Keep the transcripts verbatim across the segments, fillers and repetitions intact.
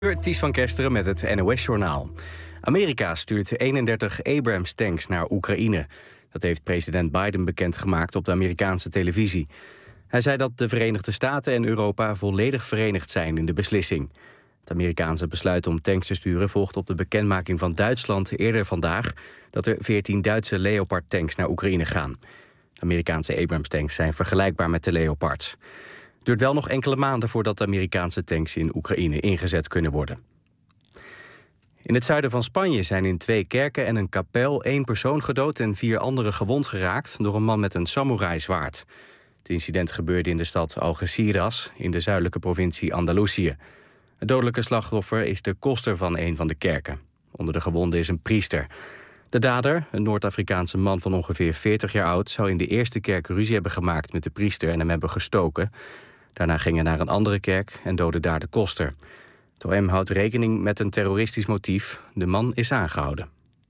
Ties van Kesteren met het N O S-journaal. Amerika stuurt eenendertig Abrams-tanks naar Oekraïne. Dat heeft president Biden bekendgemaakt op de Amerikaanse televisie. Hij zei dat de Verenigde Staten en Europa volledig verenigd zijn in de beslissing. Het Amerikaanse besluit om tanks te sturen volgt op de bekendmaking van Duitsland eerder vandaag dat er veertien Duitse Leopard-tanks naar Oekraïne gaan. De Amerikaanse Abrams-tanks zijn vergelijkbaar met de Leopards. Het duurt wel nog enkele maanden voordat de Amerikaanse tanks in Oekraïne ingezet kunnen worden. In het zuiden van Spanje zijn in twee kerken en een kapel één persoon gedood en vier anderen gewond geraakt door een man met een samoerai-zwaard. Het incident gebeurde in de stad Algeciras in de zuidelijke provincie Andalusië. Het dodelijke slachtoffer is de koster van een van de kerken. Onder de gewonden is een priester. De dader, een Noord-Afrikaanse man van ongeveer veertig jaar oud, zou in de eerste kerk ruzie hebben gemaakt met de priester en hem hebben gestoken. Daarna ging hij naar een andere kerk en doodde daar de koster. Het O M houdt rekening met een terroristisch motief. De man is aangehouden.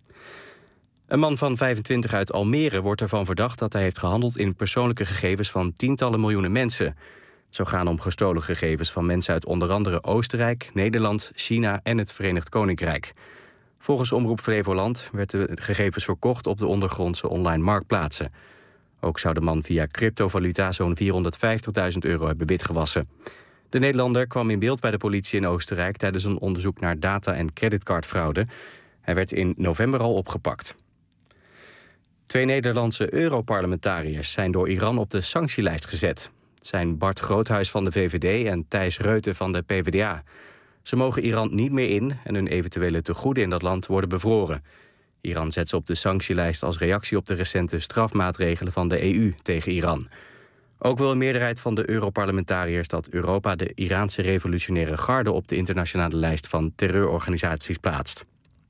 Een man van vijfentwintig uit Almere wordt ervan verdacht dat hij heeft gehandeld in persoonlijke gegevens van tientallen miljoenen mensen. Het zou gaan om gestolen gegevens van mensen uit onder andere Oostenrijk, Nederland, China en het Verenigd Koninkrijk. Volgens Omroep Flevoland werden de gegevens verkocht op de ondergrondse online marktplaatsen. Ook zou de man via cryptovaluta zo'n vierhonderdvijftigduizend euro hebben witgewassen. De Nederlander kwam in beeld bij de politie in Oostenrijk tijdens een onderzoek naar data- en creditcardfraude. Hij werd in november al opgepakt. Twee Nederlandse Europarlementariërs zijn door Iran op de sanctielijst gezet. Het zijn Bart Groothuis van de V V D en Thijs Reuten van de P v d A. Ze mogen Iran niet meer in en hun eventuele tegoeden in dat land worden bevroren. Iran zet ze op de sanctielijst als reactie op de recente strafmaatregelen van de E U tegen Iran. Ook wil een meerderheid van de Europarlementariërs dat Europa de Iraanse revolutionaire garde op de internationale lijst van terreurorganisaties plaatst.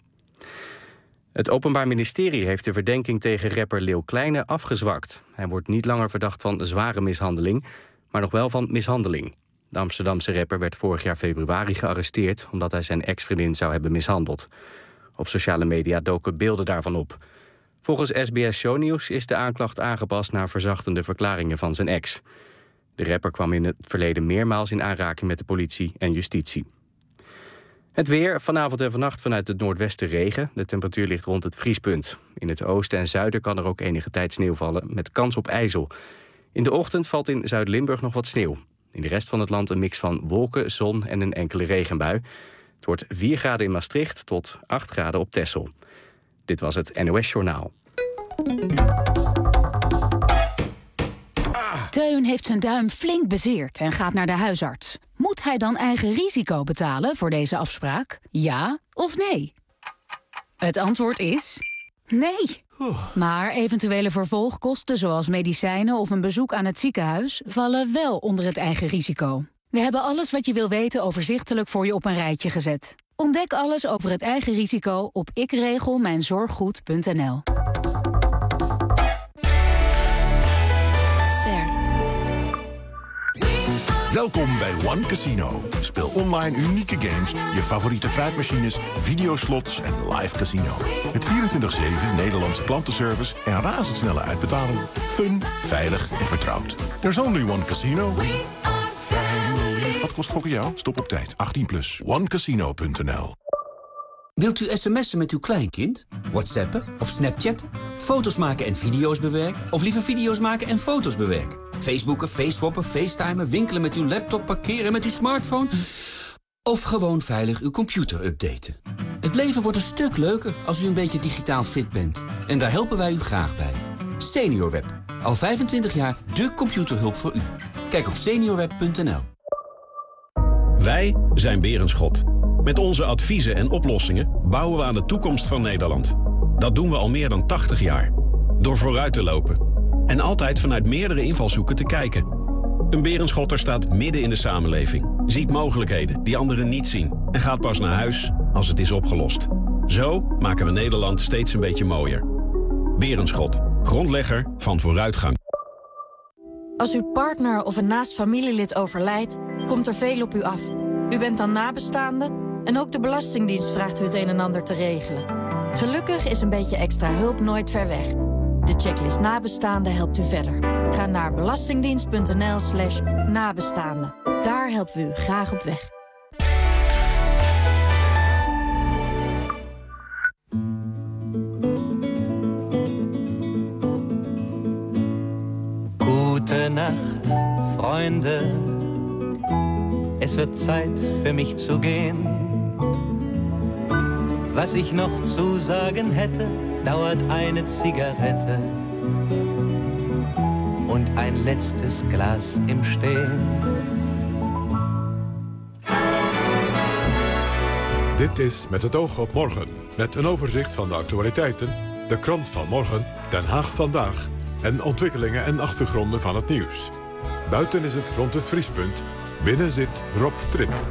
Het Openbaar Ministerie heeft de verdenking tegen rapper Leeuw Kleine afgezwakt. Hij wordt niet langer verdacht van zware mishandeling, maar nog wel van mishandeling. De Amsterdamse rapper werd vorig jaar februari gearresteerd omdat hij zijn ex-vriendin zou hebben mishandeld. Op sociale media doken beelden daarvan op. Volgens S B S Shownieuws is de aanklacht aangepast naar verzachtende verklaringen van zijn ex. De rapper kwam in het verleden meermaals in aanraking met de politie en justitie. Het weer, vanavond en vannacht vanuit het noordwesten regen. De temperatuur ligt rond het vriespunt. In het oosten en zuiden kan er ook enige tijd sneeuw vallen, met kans op ijzel. In de ochtend valt in Zuid-Limburg nog wat sneeuw. In de rest van het land een mix van wolken, zon en een enkele regenbui. Het wordt vier graden in Maastricht tot acht graden op Texel. Dit was het N O S-journaal. Teun heeft zijn duim flink bezeerd en gaat naar de huisarts. Moet hij dan eigen risico betalen voor deze afspraak? Ja of nee? Het antwoord is nee. Maar eventuele vervolgkosten zoals medicijnen of een bezoek aan het ziekenhuis vallen wel onder het eigen risico. We hebben alles wat je wil weten overzichtelijk voor je op een rijtje gezet. Ontdek alles over het eigen risico op ikregelmijnzorggoed punt n l. Welkom bij One Casino. Speel online unieke games, je favoriete fruitmachines, videoslots en live casino. Met vierentwintig zeven Nederlandse klantenservice en razendsnelle uitbetaling. Fun, veilig en vertrouwd. There's only one casino. Wat kost gokken jou? Stop op tijd. achttien plus. one casino punt n l. Wilt u sms'en met uw kleinkind? WhatsAppen of Snapchatten? Foto's maken en video's bewerken? Of liever video's maken en foto's bewerken? Facebooken, faceswappen, facetimen, winkelen met uw laptop, parkeren met uw smartphone? Of gewoon veilig uw computer updaten? Het leven wordt een stuk leuker als u een beetje digitaal fit bent. En daar helpen wij u graag bij. SeniorWeb. Al vijfentwintig jaar de computerhulp voor u. Kijk op seniorweb punt n l. Wij zijn Berenschot. Met onze adviezen en oplossingen bouwen we aan de toekomst van Nederland. Dat doen we al meer dan tachtig jaar. Door vooruit te lopen. En altijd vanuit meerdere invalshoeken te kijken. Een Berenschotter staat midden in de samenleving. Ziet mogelijkheden die anderen niet zien. En gaat pas naar huis als het is opgelost. Zo maken we Nederland steeds een beetje mooier. Berenschot. Grondlegger van vooruitgang. Als uw partner of een naast familielid overlijdt, komt er veel op u af. U bent dan nabestaande en ook de Belastingdienst vraagt u het een en ander te regelen. Gelukkig is een beetje extra hulp nooit ver weg. De checklist nabestaanden helpt u verder. Ga naar belastingdienst punt n l slash nabestaanden. Daar helpen we u graag op weg. Freunde, es wird Zeit für mich zu gehen. Was ich noch zu sagen hätte, dauert eine Zigarette und ein letztes Glas im Stehen. Dit is Met het oog op morgen, met een overzicht van de actualiteiten, de krant van morgen, Den Haag vandaag en ontwikkelingen en achtergronden van het nieuws. Buiten is het rond het vriespunt, binnen zit Rob Trip.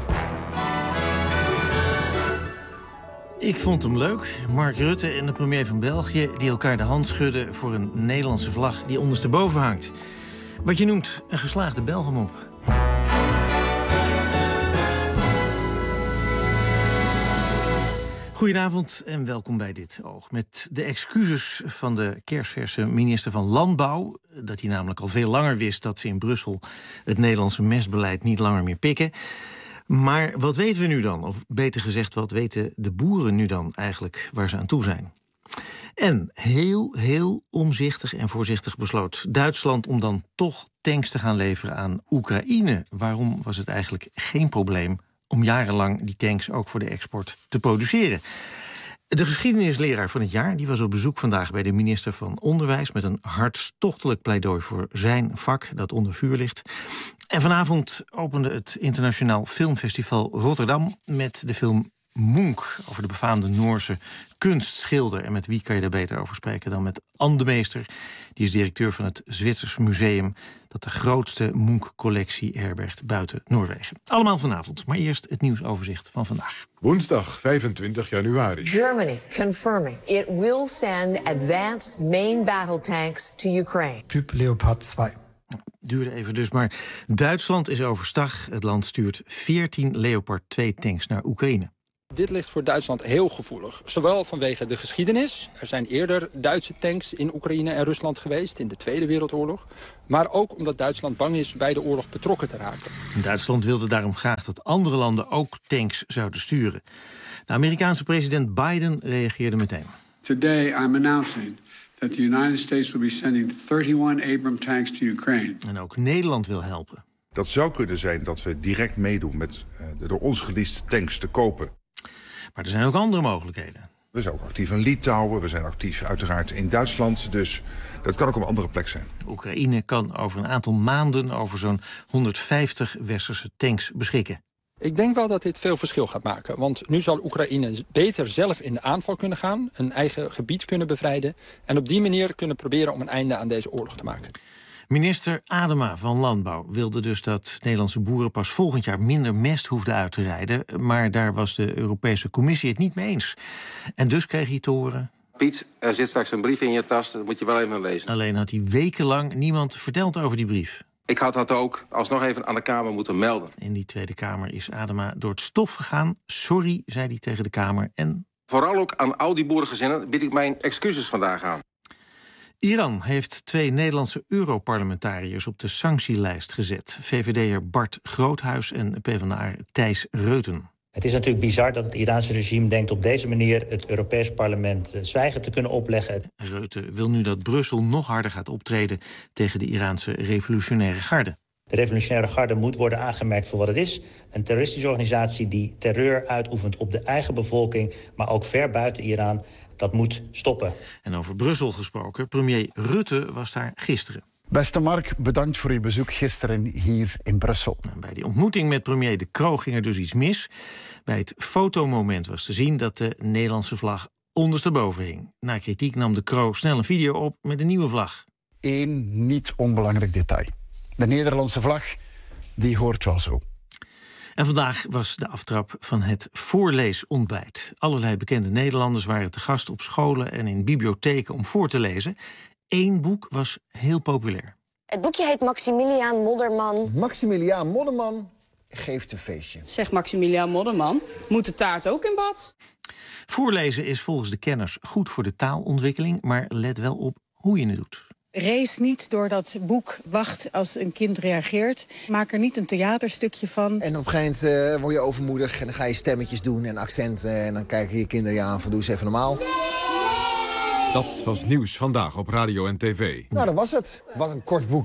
Ik vond hem leuk. Mark Rutte en de premier van België die elkaar de hand schudden voor een Nederlandse vlag die ondersteboven hangt. Wat je noemt een geslaagde Belgemop. Goedenavond en welkom bij Dit Oog. Met de excuses van de kersverse minister van Landbouw, dat hij namelijk al veel langer wist dat ze in Brussel het Nederlandse mestbeleid niet langer meer pikken. Maar wat weten we nu dan? Of beter gezegd, wat weten de boeren nu dan eigenlijk waar ze aan toe zijn? En heel, heel omzichtig en voorzichtig besloot Duitsland om dan toch tanks te gaan leveren aan Oekraïne. Waarom was het eigenlijk geen probleem om jarenlang die tanks ook voor de export te produceren? De geschiedenisleraar van het jaar die was op bezoek vandaag bij de minister van Onderwijs met een hartstochtelijk pleidooi voor zijn vak dat onder vuur ligt. En vanavond opende het Internationaal Filmfestival Rotterdam met de film Munch over de befaamde Noorse kunstschilder. En met wie kan je daar beter over spreken dan met Anne de Meester. Die is directeur van het Zwitsers Museum dat de grootste Munch-collectie herbergt buiten Noorwegen. Allemaal vanavond, maar eerst het nieuwsoverzicht van vandaag. Woensdag vijfentwintig januari. Germany confirming it will send advanced main battle tanks to Ukraine. Typ Leopard twee. Duurde even dus, maar Duitsland is overstag. Het land stuurt veertien Leopard twee tanks naar Oekraïne. Dit ligt voor Duitsland heel gevoelig. Zowel vanwege de geschiedenis. Er zijn eerder Duitse tanks in Oekraïne en Rusland geweest in de Tweede Wereldoorlog. Maar ook omdat Duitsland bang is bij de oorlog betrokken te raken. Duitsland wilde daarom graag dat andere landen ook tanks zouden sturen. De Amerikaanse president Biden reageerde meteen. Today I'm announcing that the United States will be sending thirty-one Abrams tanks to Ukraine. En ook Nederland wil helpen. Dat zou kunnen zijn dat we direct meedoen met de door ons geleaste tanks te kopen. Maar er zijn ook andere mogelijkheden. We zijn ook actief in Litouwen, we zijn actief uiteraard in Duitsland. Dus dat kan ook op een andere plek zijn. Oekraïne kan over een aantal maanden over zo'n honderdvijftig westerse tanks beschikken. Ik denk wel dat dit veel verschil gaat maken. Want nu zal Oekraïne beter zelf in de aanval kunnen gaan. Een eigen gebied kunnen bevrijden. En op die manier kunnen proberen om een einde aan deze oorlog te maken. Minister Adema van Landbouw wilde dus dat Nederlandse boeren pas volgend jaar minder mest hoefden uit te rijden. Maar daar was de Europese Commissie het niet mee eens. En dus kreeg hij te horen: Piet, er zit straks een brief in je tas, dat moet je wel even lezen. Alleen had hij wekenlang niemand verteld over die brief. Ik had dat ook alsnog even aan de Kamer moeten melden. In die Tweede Kamer is Adema door het stof gegaan. Sorry, zei hij tegen de Kamer. En vooral ook aan al die boerengezinnen bied ik mijn excuses vandaag aan. Iran heeft twee Nederlandse Europarlementariërs op de sanctielijst gezet. V V D'er Bart Groothuis en PvdA'er Thijs Reuten. Het is natuurlijk bizar dat het Iraanse regime denkt op deze manier het Europees Parlement zwijgen te kunnen opleggen. Reuten wil nu dat Brussel nog harder gaat optreden tegen de Iraanse revolutionaire garde. De revolutionaire garde moet worden aangemerkt voor wat het is. Een terroristische organisatie die terreur uitoefent op de eigen bevolking, maar ook ver buiten Iran. Dat moet stoppen. En over Brussel gesproken, premier Rutte was daar gisteren. Beste Mark, bedankt voor uw bezoek gisteren hier in Brussel. En bij die ontmoeting met premier De Croo ging er dus iets mis. Bij het fotomoment was te zien dat de Nederlandse vlag ondersteboven hing. Na kritiek nam De Croo snel een video op met een nieuwe vlag. Eén niet onbelangrijk detail. De Nederlandse vlag, die hoort wel zo. En vandaag was de aftrap van het voorleesontbijt. Allerlei bekende Nederlanders waren te gast op scholen en in bibliotheken om voor te lezen. Eén boek was heel populair. Het boekje heet Maximiliaan Modderman. Maximiliaan Modderman geeft een feestje. Zegt Maximiliaan Modderman, moet de taart ook in bad? Voorlezen is volgens de kenners goed voor de taalontwikkeling, maar let wel op hoe je het doet. Race niet door dat boek Wacht als een kind reageert. Maak er niet een theaterstukje van. En op een gegeven moment uh, word je overmoedig en dan ga je stemmetjes doen en accenten. En dan kijken je kinderen je aan van doe eens even normaal. Dat was Nieuws Vandaag op radio en tv. Nou, dat was het. Wat een kort boek, hè?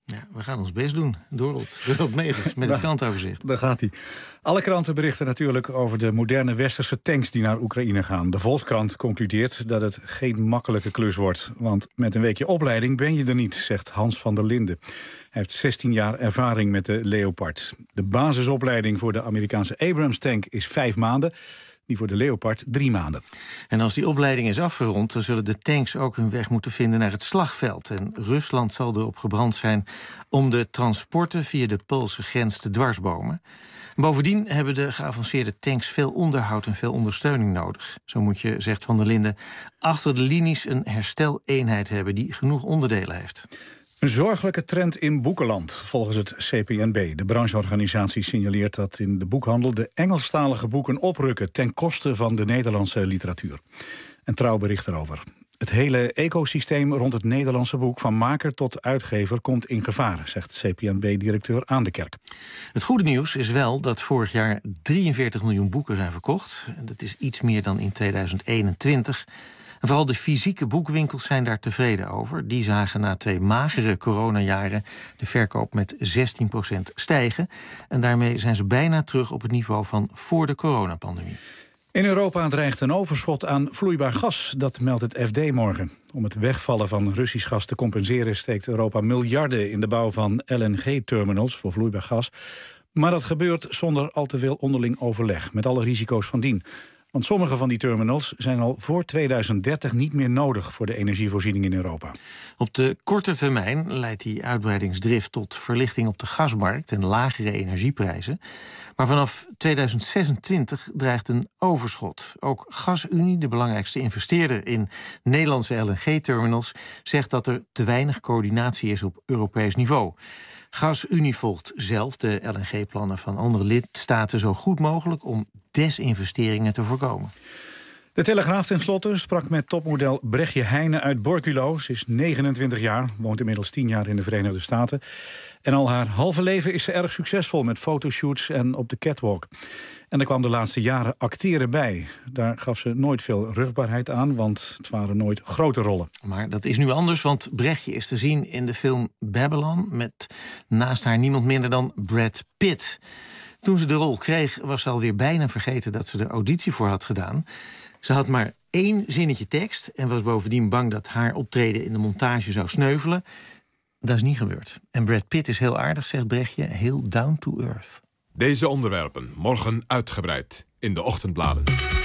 Ja, we gaan ons best doen. Dorold, Dorold Megens met het krantoverzicht. Daar gaat hij. Alle kranten berichten natuurlijk over de moderne westerse tanks die naar Oekraïne gaan. De Volkskrant concludeert dat het geen makkelijke klus wordt. Want met een weekje opleiding ben je er niet, zegt Hans van der Linden. Hij heeft zestien jaar ervaring met de Leopard. De basisopleiding voor de Amerikaanse Abrams tank is vijf maanden. Die voor de Leopard drie maanden. En als die opleiding is afgerond, dan zullen de tanks ook hun weg moeten vinden naar het slagveld. En Rusland zal erop gebrand zijn om de transporten via de Poolse grens te dwarsbomen. Bovendien hebben de geavanceerde tanks veel onderhoud en veel ondersteuning nodig. Zo moet je, zegt Van der Linden, achter de linies een hersteleenheid hebben die genoeg onderdelen heeft. Een zorgelijke trend in boekenland, volgens het C P N B. De brancheorganisatie signaleert dat in de boekhandel de Engelstalige boeken oprukken ten koste van de Nederlandse literatuur. Een Trouw bericht erover. Het hele ecosysteem rond het Nederlandse boek, van maker tot uitgever, komt in gevaar, zegt C P N B-directeur Aan de Kerk. Het goede nieuws is wel dat vorig jaar drieënveertig miljoen boeken zijn verkocht. Dat is iets meer dan in tweeduizend eenentwintig. En vooral de fysieke boekwinkels zijn daar tevreden over. Die zagen na twee magere coronajaren de verkoop met zestien procent stijgen. En daarmee zijn ze bijna terug op het niveau van voor de coronapandemie. In Europa dreigt een overschot aan vloeibaar gas, dat meldt het F D morgen. Om het wegvallen van Russisch gas te compenseren steekt Europa miljarden in de bouw van L N G-terminals voor vloeibaar gas. Maar dat gebeurt zonder al te veel onderling overleg, met alle risico's van dien. Want sommige van die terminals zijn al voor tweeduizend dertig niet meer nodig voor de energievoorziening in Europa. Op de korte termijn leidt die uitbreidingsdrift tot verlichting op de gasmarkt en lagere energieprijzen. Maar vanaf tweeduizend zesentwintig dreigt een overschot. Ook GasUnie, de belangrijkste investeerder in Nederlandse L N G-terminals, zegt dat er te weinig coördinatie is op Europees niveau. GasUnie volgt zelf de L N G-plannen van andere lidstaten zo goed mogelijk om desinvesteringen te voorkomen. De Telegraaf tenslotte sprak met topmodel Brechtje Heijnen uit Borculo. Ze is negenentwintig jaar, woont inmiddels tien jaar in de Verenigde Staten. En al haar halve leven is ze erg succesvol met fotoshoots en op de catwalk. En er kwam de laatste jaren acteren bij. Daar gaf ze nooit veel rugbaarheid aan, want het waren nooit grote rollen. Maar dat is nu anders, want Brechtje is te zien in de film Babylon met naast haar niemand minder dan Brad Pitt. Toen ze de rol kreeg, was ze alweer bijna vergeten dat ze er auditie voor had gedaan. Ze had maar één zinnetje tekst en was bovendien bang dat haar optreden in de montage zou sneuvelen. Dat is niet gebeurd. En Brad Pitt is heel aardig, zegt Brechtje, heel down to earth. Deze onderwerpen morgen uitgebreid in de ochtendbladen.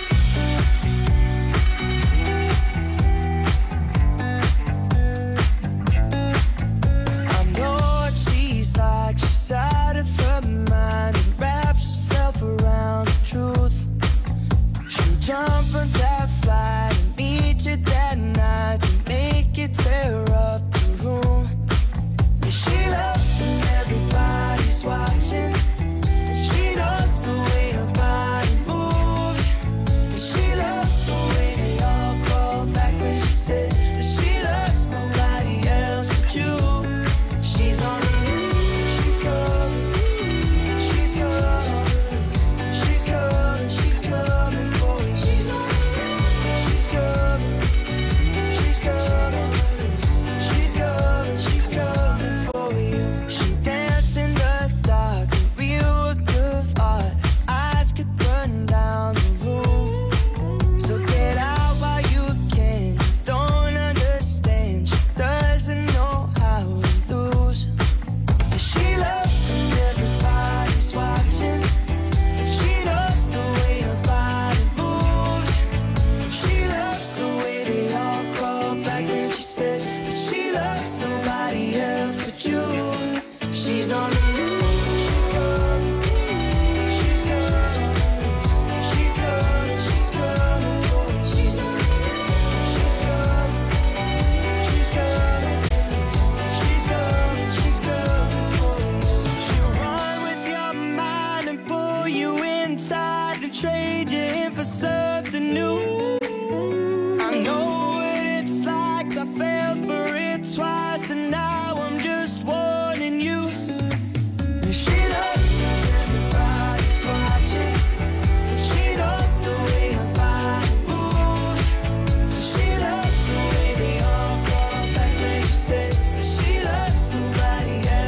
Jump from that flight and meet you that night and make you tear up the room. And she loves when everybody's watching. And she knows the way her body moves. And she loves the way they all crawl back when she said that she loves nobody else but you. She's on the move, she's coming, she's coming, she's coming, she's coming for you. She's on the move, she's coming, she's coming, she's coming, she's coming for you. She danced in the dark, a real work of art. Eyes could burn down the room. So get out while you can. Don't understand, she doesn't know how to lose. And she loves when everybody's watching. And she knows the way her body moves. She loves the way they all crawl back when she said that she loves nobody else but you. She's on the move, she's coming, she's coming, she's coming, she's coming for you. She's on the move, she's coming, she's coming, she's coming, she's coming for you. She'll run with your mind and pull you inside and trade you in for something new. I know what it's like, 'cause I fell for it twice and now I'm just warning you. And she loves when everybody's watching. And she knows the way her body moves. And she loves the way they all crawl back when she says that she loves nobody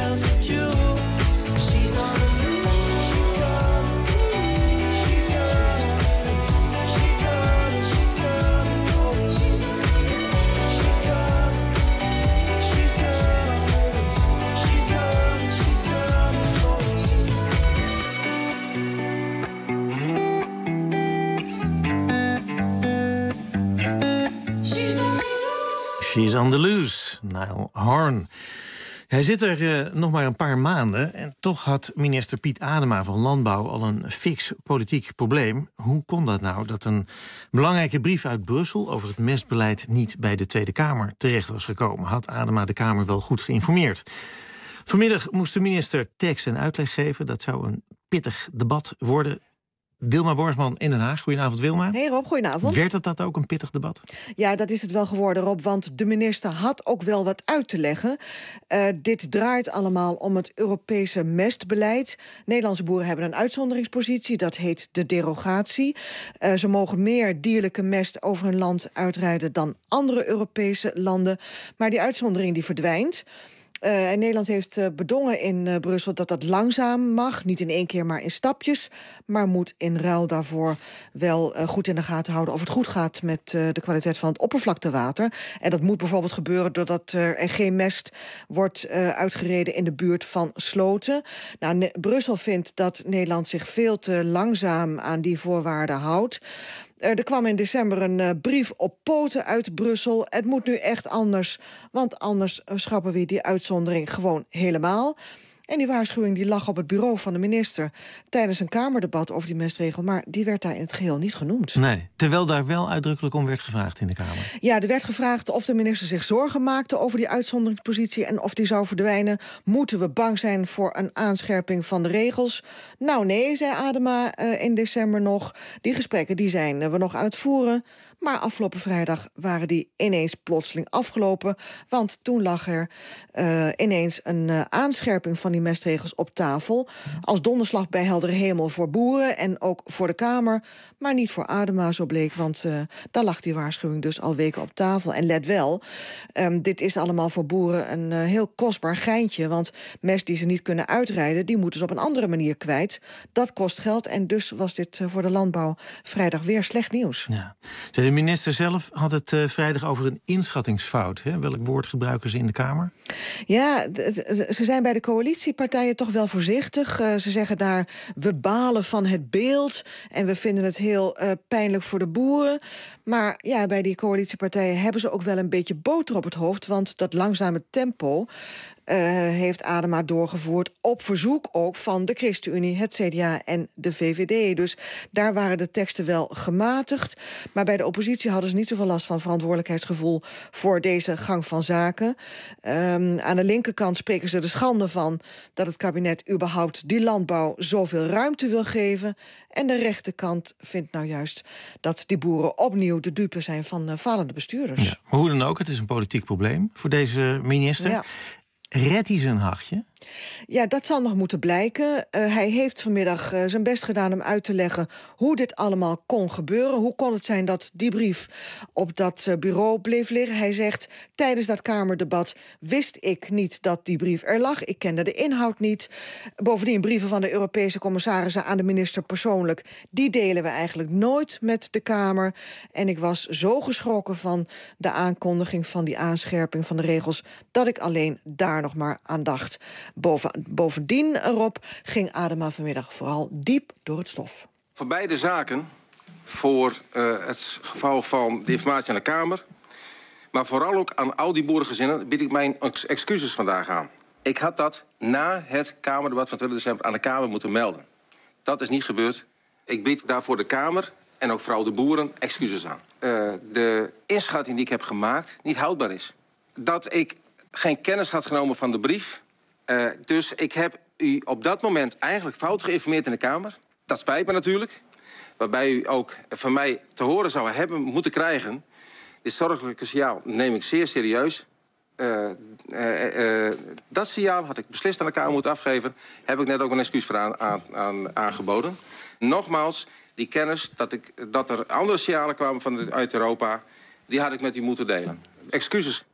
She's on the loose, Niall Horan. Hij zit er uh, nog maar een paar maanden en toch had minister Piet Adema van Landbouw al een fix politiek probleem. Hoe kon dat nou, dat een belangrijke brief uit Brussel over het mestbeleid niet bij de Tweede Kamer terecht was gekomen? Had Adema de Kamer wel goed geïnformeerd? Vanmiddag moest de minister tekst en uitleg geven. Dat zou een pittig debat worden. Wilma Borgman in Den Haag. Goedenavond, Wilma. Hey Rob, goedenavond. Werd het dat ook een pittig debat? Ja, dat is het wel geworden, Rob, want de minister had ook wel wat uit te leggen. Uh, dit draait allemaal om het Europese mestbeleid. Nederlandse boeren hebben een uitzonderingspositie, dat heet de derogatie. Uh, ze mogen meer dierlijke mest over hun land uitrijden dan andere Europese landen. Maar die uitzondering die verdwijnt. Uh, en Nederland heeft uh, bedongen in uh, Brussel dat dat langzaam mag. Niet in één keer, maar in stapjes. Maar moet in ruil daarvoor wel uh, goed in de gaten houden of het goed gaat met uh, de kwaliteit van het oppervlaktewater. En dat moet bijvoorbeeld gebeuren doordat uh, er geen mest wordt uh, uitgereden in de buurt van sloten. Nou, ne- Brussel vindt dat Nederland zich veel te langzaam aan die voorwaarden houdt. Er kwam in december een uh, brief op poten uit Brussel. Het moet nu echt anders, want anders schrappen we die uitzondering gewoon helemaal. En die waarschuwing die lag op het bureau van de minister tijdens een Kamerdebat over die mestregel, maar die werd daar in het geheel niet genoemd. Nee, terwijl daar wel uitdrukkelijk om werd gevraagd in de Kamer. Ja, er werd gevraagd of de minister zich zorgen maakte over die uitzonderingspositie en of die zou verdwijnen. Moeten we bang zijn voor een aanscherping van de regels? Nou nee, zei Adema uh, in december nog. Die gesprekken die zijn uh, we nog aan het voeren. Maar afgelopen vrijdag waren die ineens plotseling afgelopen. Want toen lag er uh, ineens een uh, aanscherping van die mestregels op tafel. Als donderslag bij heldere hemel voor boeren en ook voor de Kamer. Maar niet voor Adema, zo bleek. Want uh, daar lag die waarschuwing dus al weken op tafel. En let wel, um, dit is allemaal voor boeren een uh, heel kostbaar geintje. Want mest die ze niet kunnen uitrijden, die moeten ze op een andere manier kwijt. Dat kost geld en dus was dit uh, voor de landbouw vrijdag weer slecht nieuws. Ja. De minister zelf had het uh, vrijdag over een inschattingsfout. Hè? Welk woord gebruiken ze in de Kamer? Ja, d- d- ze zijn bij de coalitiepartijen toch wel voorzichtig. Uh, ze zeggen daar, we balen van het beeld en we vinden het heel uh, pijnlijk voor de boeren. Maar ja, bij die coalitiepartijen hebben ze ook wel een beetje boter op het hoofd, want dat langzame tempo Uh, heeft Adema doorgevoerd op verzoek ook van de ChristenUnie, het C D A en de V V D. Dus daar waren de teksten wel gematigd. Maar bij de oppositie hadden ze niet zoveel last van verantwoordelijkheidsgevoel voor deze gang van zaken. Um, aan de linkerkant spreken ze de schande van dat het kabinet überhaupt die landbouw zoveel ruimte wil geven. En de rechterkant vindt nou juist dat die boeren opnieuw de dupe zijn van uh, falende bestuurders. Ja, maar hoe dan ook, het is een politiek probleem voor deze minister. Ja. Redt hij zijn hachje? Ja, dat zal nog moeten blijken. Uh, hij heeft vanmiddag uh, zijn best gedaan om uit te leggen hoe dit allemaal kon gebeuren. Hoe kon het zijn dat die brief op dat uh, bureau bleef liggen? Hij zegt, tijdens dat Kamerdebat wist ik niet dat die brief er lag. Ik kende de inhoud niet. Bovendien, brieven van de Europese commissarissen aan de minister persoonlijk, die delen we eigenlijk nooit met de Kamer. En ik was zo geschrokken van de aankondiging van die aanscherping van de regels, dat ik alleen daar nog maar aan dacht. Boven, bovendien, Rob, ging Adema vanmiddag vooral diep door het stof. Voor beide zaken, voor uh, het geval van de informatie aan de Kamer, maar vooral ook aan al die boerengezinnen, bied ik mijn ex- excuses vandaag aan. Ik had dat na het Kamerdebat van tweede december aan de Kamer moeten melden. Dat is niet gebeurd. Ik bied daarvoor de Kamer en ook vooral de boeren excuses aan. Uh, de inschatting die ik heb gemaakt niet houdbaar is. Dat ik geen kennis had genomen van de brief. Uh, dus ik heb u op dat moment eigenlijk fout geïnformeerd in de Kamer. Dat spijt me natuurlijk. Waarbij u ook van mij te horen zou hebben moeten krijgen. Dit zorgelijke signaal neem ik zeer serieus. Uh, uh, uh, dat signaal had ik beslist aan de Kamer moeten afgeven. Heb ik net ook een excuus voor aan, aan, aan, aangeboden. Nogmaals, die kennis dat, ik, dat er andere signalen kwamen van de, uit Europa, die had ik met u moeten delen. Excuses.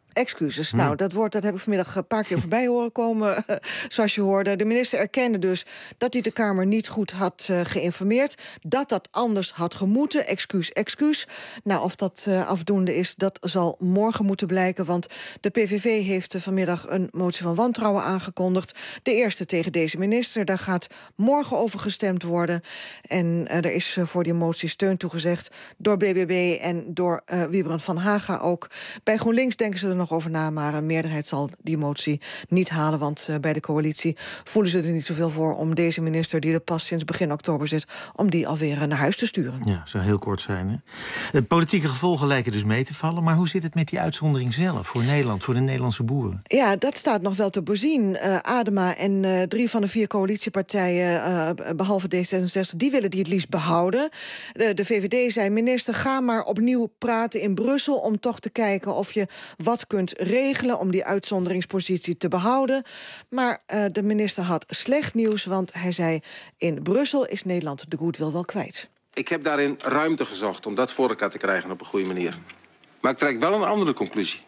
Excuses. Hm. Nou, dat woord dat heb ik vanmiddag een paar keer voorbij horen komen, zoals je hoorde. De minister erkende dus dat hij de Kamer niet goed had uh, geïnformeerd. Dat dat anders had gemoeten. Excuus, excuus. Nou, of dat uh, afdoende is, dat zal morgen moeten blijken. Want de P V V heeft uh, vanmiddag een motie van wantrouwen aangekondigd. De eerste tegen deze minister. Daar gaat morgen over gestemd worden. En uh, er is uh, voor die motie steun toegezegd door B B B en door uh, Wiebren van Haga ook. Bij GroenLinks denken ze er nog over na, maar een meerderheid zal die motie niet halen, want uh, bij de coalitie voelen ze er niet zoveel voor om deze minister, die er pas sinds begin oktober zit, om die alweer naar huis te sturen. Ja, zou heel kort zijn, hè? De politieke gevolgen lijken dus mee te vallen, maar hoe zit het met die uitzondering zelf voor Nederland, voor de Nederlandse boeren? Ja, dat staat nog wel te bezien. Uh, Adema en uh, drie van de vier coalitiepartijen, uh, behalve D zesenzestig, die willen die het liefst behouden. De, de V V D zei, minister, ga maar opnieuw praten in Brussel om toch te kijken of je wat kunt regelen om die uitzonderingspositie te behouden. Maar uh, de minister had slecht nieuws, want hij zei, in Brussel is Nederland de goodwill wel kwijt. Ik heb daarin ruimte gezocht om dat voor elkaar te krijgen op een goede manier. Maar ik trek wel een andere conclusie.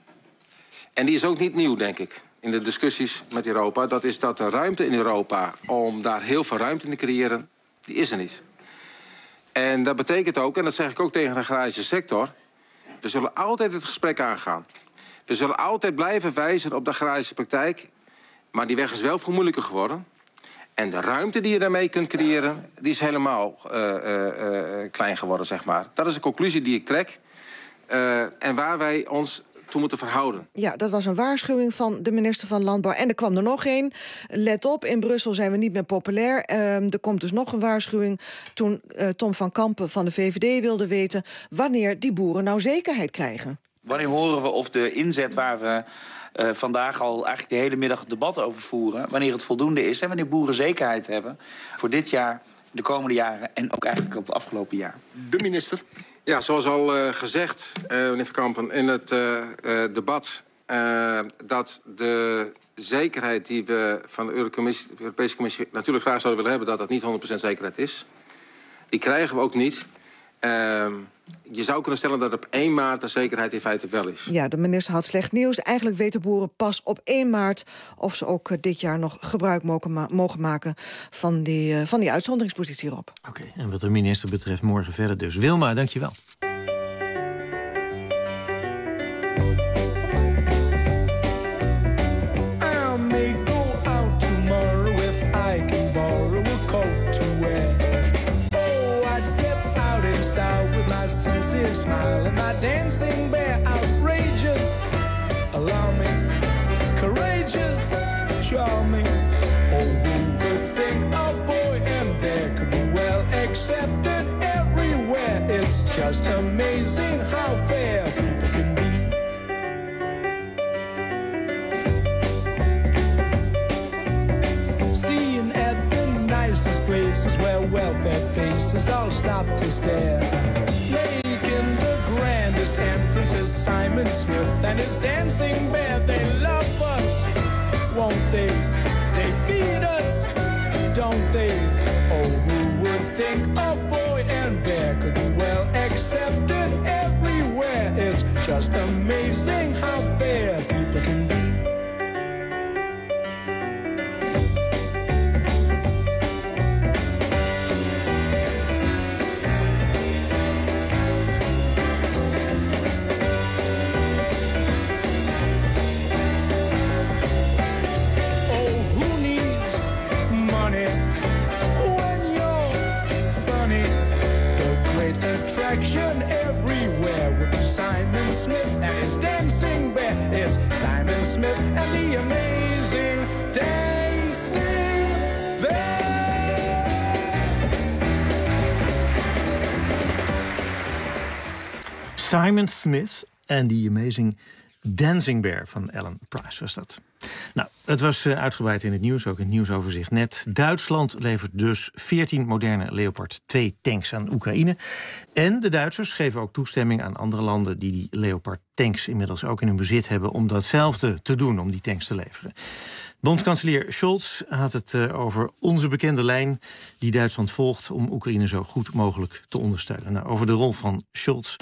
En die is ook niet nieuw, denk ik, in de discussies met Europa. Dat is dat de ruimte in Europa om daar heel veel ruimte in te creëren, die is er niet. En dat betekent ook, en dat zeg ik ook tegen de agrarische sector, we zullen altijd het gesprek aangaan. We zullen altijd blijven wijzen op de agrarische praktijk. Maar die weg is wel veel moeilijker geworden. En de ruimte die je daarmee kunt creëren, die is helemaal uh, uh, uh, klein geworden, zeg maar. Dat is de conclusie die ik trek. Uh, en waar wij ons toe moeten verhouden. Ja, dat was een waarschuwing van de minister van Landbouw. En er kwam er nog één. Let op, in Brussel zijn we niet meer populair. Uh, er komt dus nog een waarschuwing toen uh, Tom van Kampen van de V V D wilde weten wanneer die boeren nou zekerheid krijgen. Wanneer horen we of de inzet waar we uh, vandaag al eigenlijk de hele middag het debat over voeren, wanneer het voldoende is en wanneer boeren zekerheid hebben voor dit jaar, de komende jaren en ook eigenlijk al het afgelopen jaar? De minister. Ja, zoals al uh, gezegd, uh, meneer Van Kampen, in het uh, uh, debat, uh, dat de zekerheid die we van de Europese Commissie natuurlijk graag zouden willen hebben, dat dat niet honderd procent zekerheid is. Die krijgen we ook niet. Uh, je zou kunnen stellen dat op één maart de zekerheid in feite wel is. Ja, de minister had slecht nieuws. Eigenlijk weten boeren pas op één maart of ze ook uh, dit jaar nog gebruik mogen, ma mogen maken van die, uh, van die uitzonderingspositie hierop. Oké, okay, en wat de minister betreft morgen verder dus. Wilma, dankjewel. Smile and my dancing bear, outrageous, alarming, courageous, charming. Oh, who would think a boy and bear could be well accepted everywhere? It's just amazing how fair people can be. Seeing at the nicest places where well-fed faces all stop to stare. Making the grandest entrances, Simon Smith and his dancing bear. They love us, won't they? They feed us, don't they? Oh, who would think a boy and bear could be well accepted everywhere? It's just amazing how fair people can be. Everywhere with Simon Smith and his dancing bear. It's Simon Smith and the amazing dancing bear. Simon Smith en the amazing dancing bear van Ellen Price was dat. Nou, het was uitgebreid in het nieuws, ook in het nieuwsoverzicht net. Duitsland levert dus veertien moderne Leopard twee tanks aan Oekraïne. En de Duitsers geven ook toestemming aan andere landen die die Leopard tanks inmiddels ook in hun bezit hebben om datzelfde te doen, om die tanks te leveren. Bondskanselier Scholz had het over onze bekende lijn die Duitsland volgt om Oekraïne zo goed mogelijk te ondersteunen. Nou, over de rol van Scholz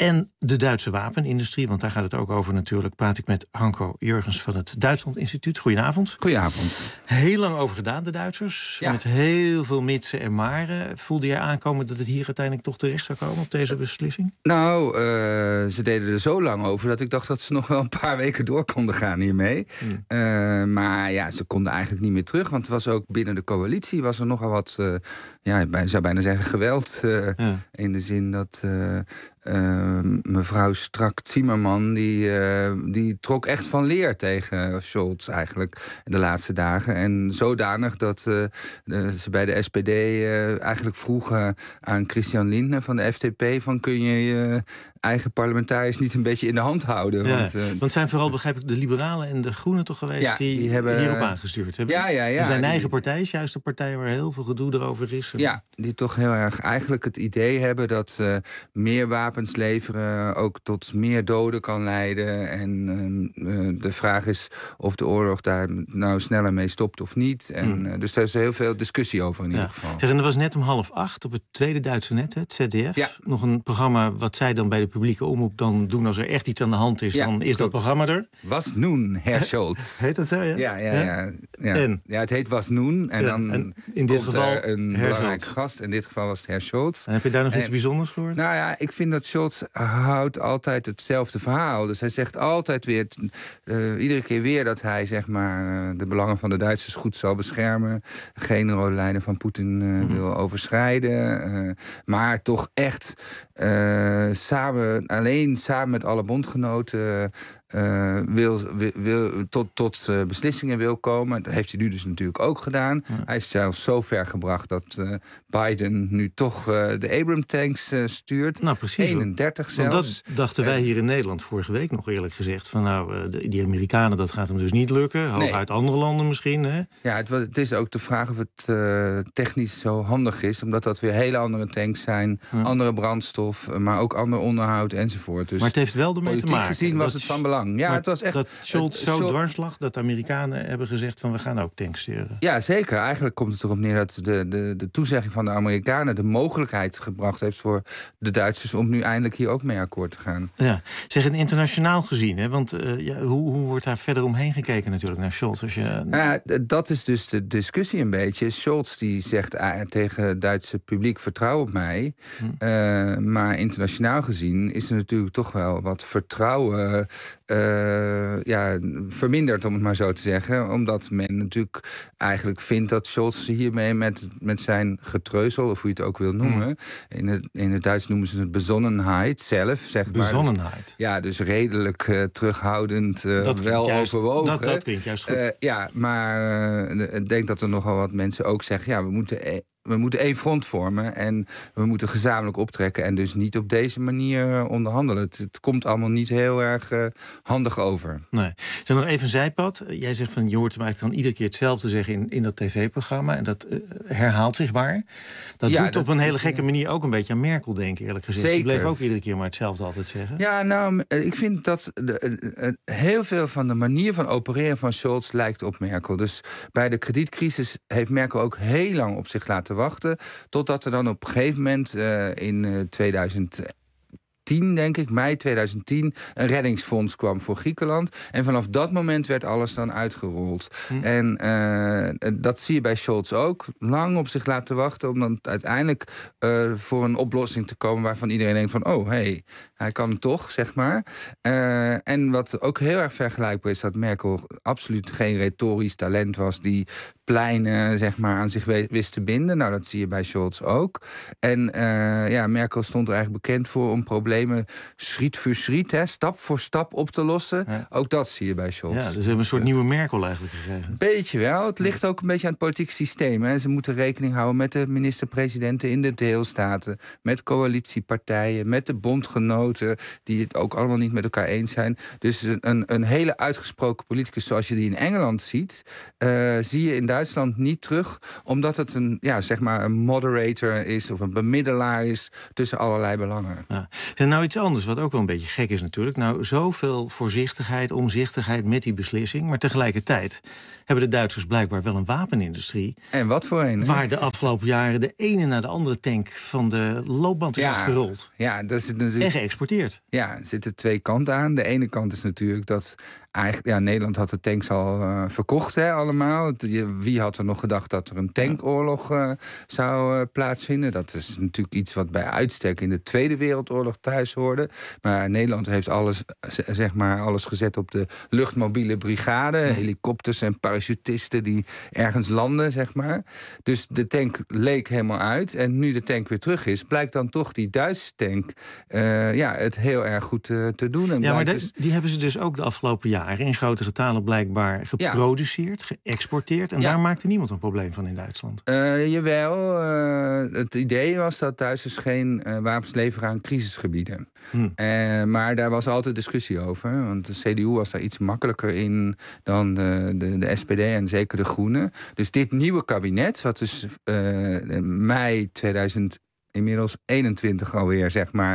En de Duitse wapenindustrie, want daar gaat het ook over natuurlijk, praat ik met Hanko Jurgens van het Duitsland Instituut. Goedenavond. Goedenavond. Heel lang over gedaan, de Duitsers. Ja. Met heel veel mitsen en maren. Voelde jij aankomen dat het hier uiteindelijk toch terecht zou komen op deze beslissing? Nou, uh, ze deden er zo lang over dat ik dacht dat ze nog wel een paar weken door konden gaan hiermee. Hmm. Uh, maar ja, ze konden eigenlijk niet meer terug, want het was ook binnen de coalitie was er nogal wat, uh, ja, ik zou bijna zeggen geweld. Uh, ja. In de zin dat Uh, Uh, mevrouw Strack-Zimmerman, die, uh, die trok echt van leer tegen Scholz eigenlijk de laatste dagen. En zodanig dat uh, de, ze bij de S P D uh, eigenlijk vroegen aan Christian Lindner van de F D P van kun je je eigen parlementariërs niet een beetje in de hand houden. Ja, want, uh, want het zijn vooral, begrijp ik, de Liberalen en de Groenen toch geweest ja, die, die hebben, hierop aangestuurd hebben. Ja, ja, ja. En zijn die, eigen partij is juist de partij waar heel veel gedoe erover is. Ja, die toch heel erg eigenlijk het idee hebben dat uh, meer wapens leveren ook tot meer doden kan leiden. En uh, uh, de vraag is of de oorlog daar nou sneller mee stopt of niet. En, hmm. uh, dus daar is heel veel discussie over in ja. ieder geval. Zeg, en er was net om half acht op het tweede Duitse net, het Z D F, ja. nog een programma wat zij dan bij de publieke omroep dan doen als er echt iets aan de hand is, ja, dan is klopt. Dat programma er. Was nun, Herr Scholz. Heet dat zo, ja? Ja, ja, ja. ja. ja. En? ja het heet Was nun en ja, dan en in dit geval een Herr belangrijk Scholz. Gast. In dit geval was het Herr Scholz. En heb je daar nog en, iets bijzonders gehoord? Nou ja, ik vind dat Scholz houdt altijd hetzelfde verhaal. Dus hij zegt altijd weer, uh, iedere keer weer dat hij zeg maar uh, de belangen van de Duitsers goed zal beschermen. Geen rode lijnen van Poetin uh, mm-hmm. wil overschrijden. Uh, maar toch echt uh, samen, alleen samen met alle bondgenoten Uh, wil, wil, wil, tot, tot uh, beslissingen wil komen. Dat heeft hij nu dus natuurlijk ook gedaan. Ja. Hij is zelfs zo ver gebracht dat uh, Biden nu toch uh, de Abrams-tanks uh, stuurt. Nou, precies. eenendertig zelfs. Want dat dachten wij hier in Nederland vorige week nog eerlijk gezegd. Van nou, uh, de, die Amerikanen, dat gaat hem dus niet lukken. Hooguit nee. andere landen misschien. Hè? Ja, het, het is ook de vraag of het uh, technisch zo handig is. Omdat dat weer hele andere tanks zijn. Ja. Andere brandstof, maar ook ander onderhoud enzovoort. Dus maar het heeft wel ermee te maken. Gezien was dat het van belang. Ja, maar het was echt, dat Scholz het, zo Scholz... dwars lag dat de Amerikanen hebben gezegd van we gaan ook tanks sturen. Ja, zeker. Eigenlijk komt het erop neer dat de, de, de toezegging van de Amerikanen de mogelijkheid gebracht heeft voor de Duitsers om nu eindelijk hier ook mee akkoord te gaan. Ja, zeg het internationaal gezien, hè? Want uh, ja, hoe, hoe wordt daar verder omheen gekeken natuurlijk naar Scholz? Als je... Ja, dat is dus de discussie een beetje. Scholz die zegt uh, tegen het Duitse publiek vertrouw op mij. Hm. Uh, maar internationaal gezien is er natuurlijk toch wel wat vertrouwen Uh, ja, verminderd, om het maar zo te zeggen. Omdat men natuurlijk eigenlijk vindt dat Scholz hiermee met, met zijn getreuzel, of hoe je het ook wil noemen. Mm. In, het, in het Duits noemen ze het bezonnenheid zelf, zeg maar. Bezonnenheid. Ja, dus redelijk uh, terughoudend, uh, dat wel juist, overwogen. Dat, dat klinkt juist goed. Uh, ja, maar uh, ik denk dat er nogal wat mensen ook zeggen, ja, we moeten E- We moeten één front vormen en we moeten gezamenlijk optrekken en dus niet op deze manier onderhandelen. Het, het komt allemaal niet heel erg uh, handig over. Nee. Zijn nog even een zijpad. Jij zegt van je hoort hem eigenlijk dan iedere keer hetzelfde zeggen in, in dat tv-programma en dat uh, herhaalt zich maar. Dat ja, doet dat op een hele gekke manier ook een beetje aan Merkel denken, eerlijk gezegd. Zeker. Die bleef ook iedere keer maar hetzelfde altijd zeggen. Ja, nou, ik vind dat de, uh, heel veel van de manier van opereren van Scholz lijkt op Merkel. Dus bij de kredietcrisis heeft Merkel ook heel lang op zich laten wachten, totdat er dan op een gegeven moment uh, in uh, tweeduizend tien, denk ik, mei tweeduizend tien, een reddingsfonds kwam voor Griekenland. En vanaf dat moment werd alles dan uitgerold. Hm. En uh, dat zie je bij Scholz ook. Lang op zich laten wachten om dan uiteindelijk uh, voor een oplossing te komen waarvan iedereen denkt van, oh, hé, hey, hij kan het toch, zeg maar. Uh, en wat ook heel erg vergelijkbaar is, dat Merkel absoluut geen retorisch talent was die pleinen, zeg maar, aan zich wist te binden. Nou, dat zie je bij Scholz ook. En uh, ja, Merkel stond er eigenlijk bekend voor om problemen schriet voor schriet, hè, stap voor stap op te lossen. Ja. Ook dat zie je bij Scholz. Ja, dus we hebben een soort nieuwe Merkel eigenlijk gekregen. Beetje wel. Het ligt ook een beetje aan het politieke systeem. Hè. Ze moeten rekening houden met de minister-presidenten in de deelstaten, met coalitiepartijen, met de bondgenoten, die het ook allemaal niet met elkaar eens zijn. Dus een, een hele uitgesproken politicus zoals je die in Engeland ziet, uh, zie je in Duitsland niet terug, omdat het een, ja, zeg maar een moderator is of een bemiddelaar is tussen allerlei belangen. Ja. En nou iets anders, wat ook wel een beetje gek is natuurlijk. Nou, zoveel voorzichtigheid, omzichtigheid met die beslissing. Maar tegelijkertijd hebben de Duitsers blijkbaar wel een wapenindustrie. En wat voor een? Waar de afgelopen jaren de ene na de andere tank van de loopband is Ja, afgerold. Ja, dat is natuurlijk... En geëxporteerd. Ja, er zitten twee kanten aan. De ene kant is natuurlijk dat eigenlijk, ja, Nederland had de tanks al uh, verkocht, hè, allemaal. Het- je- Wie had er nog gedacht dat er een tankoorlog uh, zou uh, plaatsvinden? Dat is natuurlijk iets wat bij uitstek in de Tweede Wereldoorlog thuis hoorde. Maar Nederland heeft alles, z- zeg maar, alles gezet op de luchtmobiele brigade. Helikopters en parachutisten die ergens landen, zeg maar. Dus de tank leek helemaal uit. En nu de tank weer terug is, blijkt dan toch die Duitse tank uh, ja, het heel erg goed uh, te doen. En Ja, maar blijkt de- dus- die hebben ze dus ook de afgelopen jaren in grote getalen blijkbaar geproduceerd, geëxporteerd. En Ja. daar maakte niemand een probleem van in Duitsland. Uh, jawel, uh, het idee was dat Duitsers geen uh, wapens leveren aan crisisgebieden. Hmm. Uh, maar daar was altijd discussie over. Want de C D U was daar iets makkelijker in dan de, de, de S P D en zeker de Groenen. Dus dit nieuwe kabinet, wat dus uh, mei tweeduizend inmiddels eenentwintig alweer, zeg maar,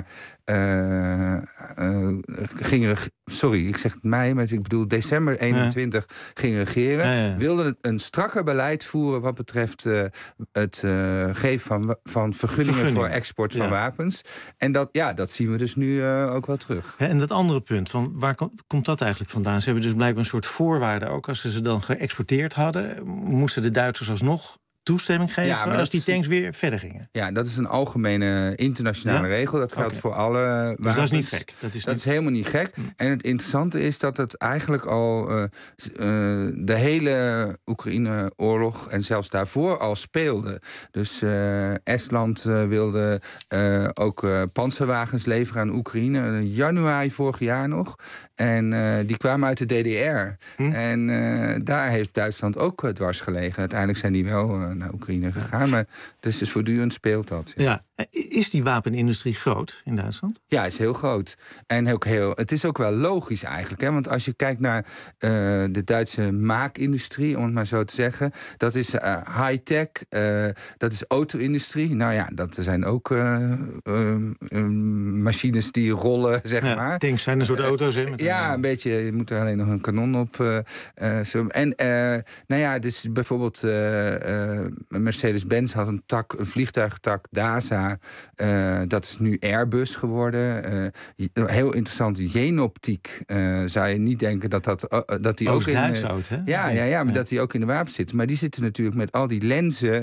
uh, uh, ging reg- sorry, ik zeg het mei, maar ik bedoel december eenentwintig ging regeren, Ja, ja. wilde het een strakker beleid voeren wat betreft uh, het uh, geven van, van vergunningen Vergunningen. voor export van Ja. wapens. En dat, ja, dat zien we dus nu uh, ook wel terug. Hè, en dat andere punt, van waar kom- komt dat eigenlijk vandaan? Ze hebben dus blijkbaar een soort voorwaarden ook. Als ze ze dan geëxporteerd hadden, moesten de Duitsers alsnog toestemming geven Ja, maar als dat die is- tanks weer verder gingen. Ja, dat is een algemene internationale Ja? regel. Dat geldt Oké. voor alle wapens. Dus dat is niet gek. Dat is Dat niet- is helemaal niet gek. En het interessante is dat het eigenlijk al uh, s- uh, de hele Oekraïne-oorlog en zelfs daarvoor al speelde. Dus uh, Estland uh, wilde uh, ook uh, panzerwagens leveren aan Oekraïne. In januari vorig jaar nog. En uh, die kwamen uit de D D R. Hm? En uh, daar heeft Duitsland ook uh, dwars gelegen. Uiteindelijk zijn die wel uh, naar Oekraïne gegaan. Maar dus, dus voortdurend speelt dat. Ja. Is die wapenindustrie groot in Duitsland? Ja, het is heel groot. En ook heel, het is ook wel logisch eigenlijk. Hè? Want als je kijkt naar uh, de Duitse maakindustrie, om het maar zo te zeggen. Dat is uh, high-tech, uh, dat is auto-industrie. Nou ja, dat zijn ook uh, uh, uh, machines die rollen, zeg Ja, maar. tanks zijn een soort auto's, hè? Met Ja, een- een beetje. Je moet er alleen nog een kanon op. Uh, uh, zo. En uh, nou ja, dus bijvoorbeeld uh, uh, Mercedes-Benz had een tak, een vliegtuigtak, DASA. Uh, dat is nu Airbus geworden. Uh, heel interessant, Jenoptiek. Uh, zou je niet denken dat, dat, uh, dat die ook in... Oost-Duits uh, oud, hè? Ja, ja, ja, maar Ja. dat die ook in de wapens zitten. Maar die zitten natuurlijk met al die lenzen,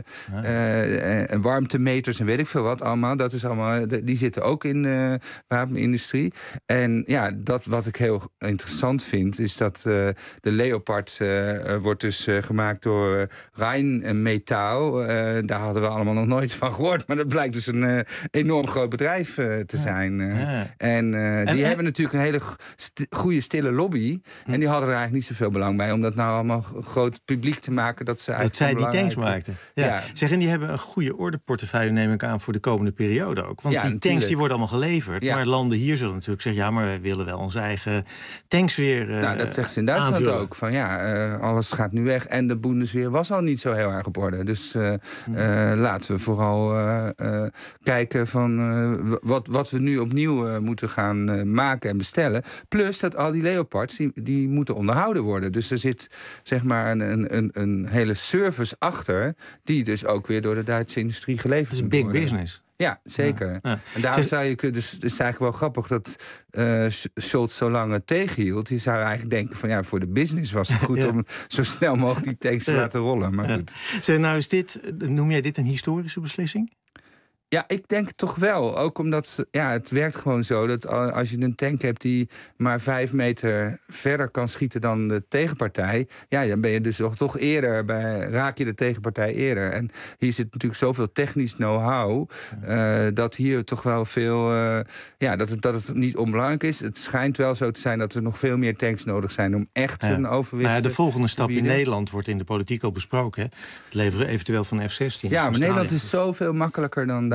uh, en warmtemeters en weet ik veel wat allemaal. Dat is allemaal, die zitten ook in de wapenindustrie. En ja, dat wat ik heel interessant vind, is dat uh, de Leopard uh, wordt dus uh, gemaakt door uh, Rheinmetall. Uh, daar hadden we allemaal nog nooit van gehoord. Maar dat blijkt dus een uh, enorm groot bedrijf uh, te zijn. Uh, Ja. En uh, die En- en- hebben natuurlijk een hele g- st- goede stille lobby. En die hadden er eigenlijk niet zoveel belang bij om dat nou allemaal g- groot publiek te maken. Dat, ze Dat eigenlijk zij die zo'n tanks belangrijke- maakten. Ja. Ja. Zeg, en die hebben een goede ordeportefeuille, neem ik aan, voor de komende periode ook. Want Ja, die natuurlijk. tanks die worden allemaal geleverd. Ja. Maar landen hier zullen natuurlijk zeggen, ja, maar wij willen wel onze eigen tanks weer uh, Nou, dat zegt ze in Duitsland aanvullen. ook. Van ja, uh, alles gaat nu weg. En de Bundesweer was al niet zo heel erg op orde. Dus uh, uh, laten we vooral uh, uh, kijken van uh, wat, wat we nu opnieuw uh, moeten gaan uh, maken en bestellen. Plus dat al die Leopards, die, die moeten onderhouden worden. Dus er zit zeg maar een, een, een hele service achter, die dus ook weer door de Duitse industrie geleverd Dat is moet big worden. business. Ja, zeker. Ja, ja. En daarom Zeg- zou je kunnen. Dus het is eigenlijk wel grappig dat uh, Scholz zo lang het tegenhield. Die zou eigenlijk denken van ja, voor de business was het goed Ja. om zo snel mogelijk die tanks te Ja. laten rollen. Maar Ja. goed. Zeg, nou is dit, noem jij dit een historische beslissing? Ja, ik denk toch wel. Ook omdat ja, het werkt gewoon zo dat als je een tank hebt die maar vijf meter verder kan schieten dan de tegenpartij, ja, dan ben je dus toch, toch eerder bij, raak je de tegenpartij eerder. En hier zit natuurlijk zoveel technisch know-how uh, dat hier toch wel veel, uh, ja, dat het, dat het niet onbelangrijk is. Het schijnt wel zo te zijn dat er nog veel meer tanks nodig zijn om echt Ja. een overwicht Nou ja, de te volgende stap in bieden. Nederland wordt in de politiek al besproken. Hè? Het leveren eventueel van F zestien. Ja, maar Nederland is zoveel makkelijker dan Duitsland.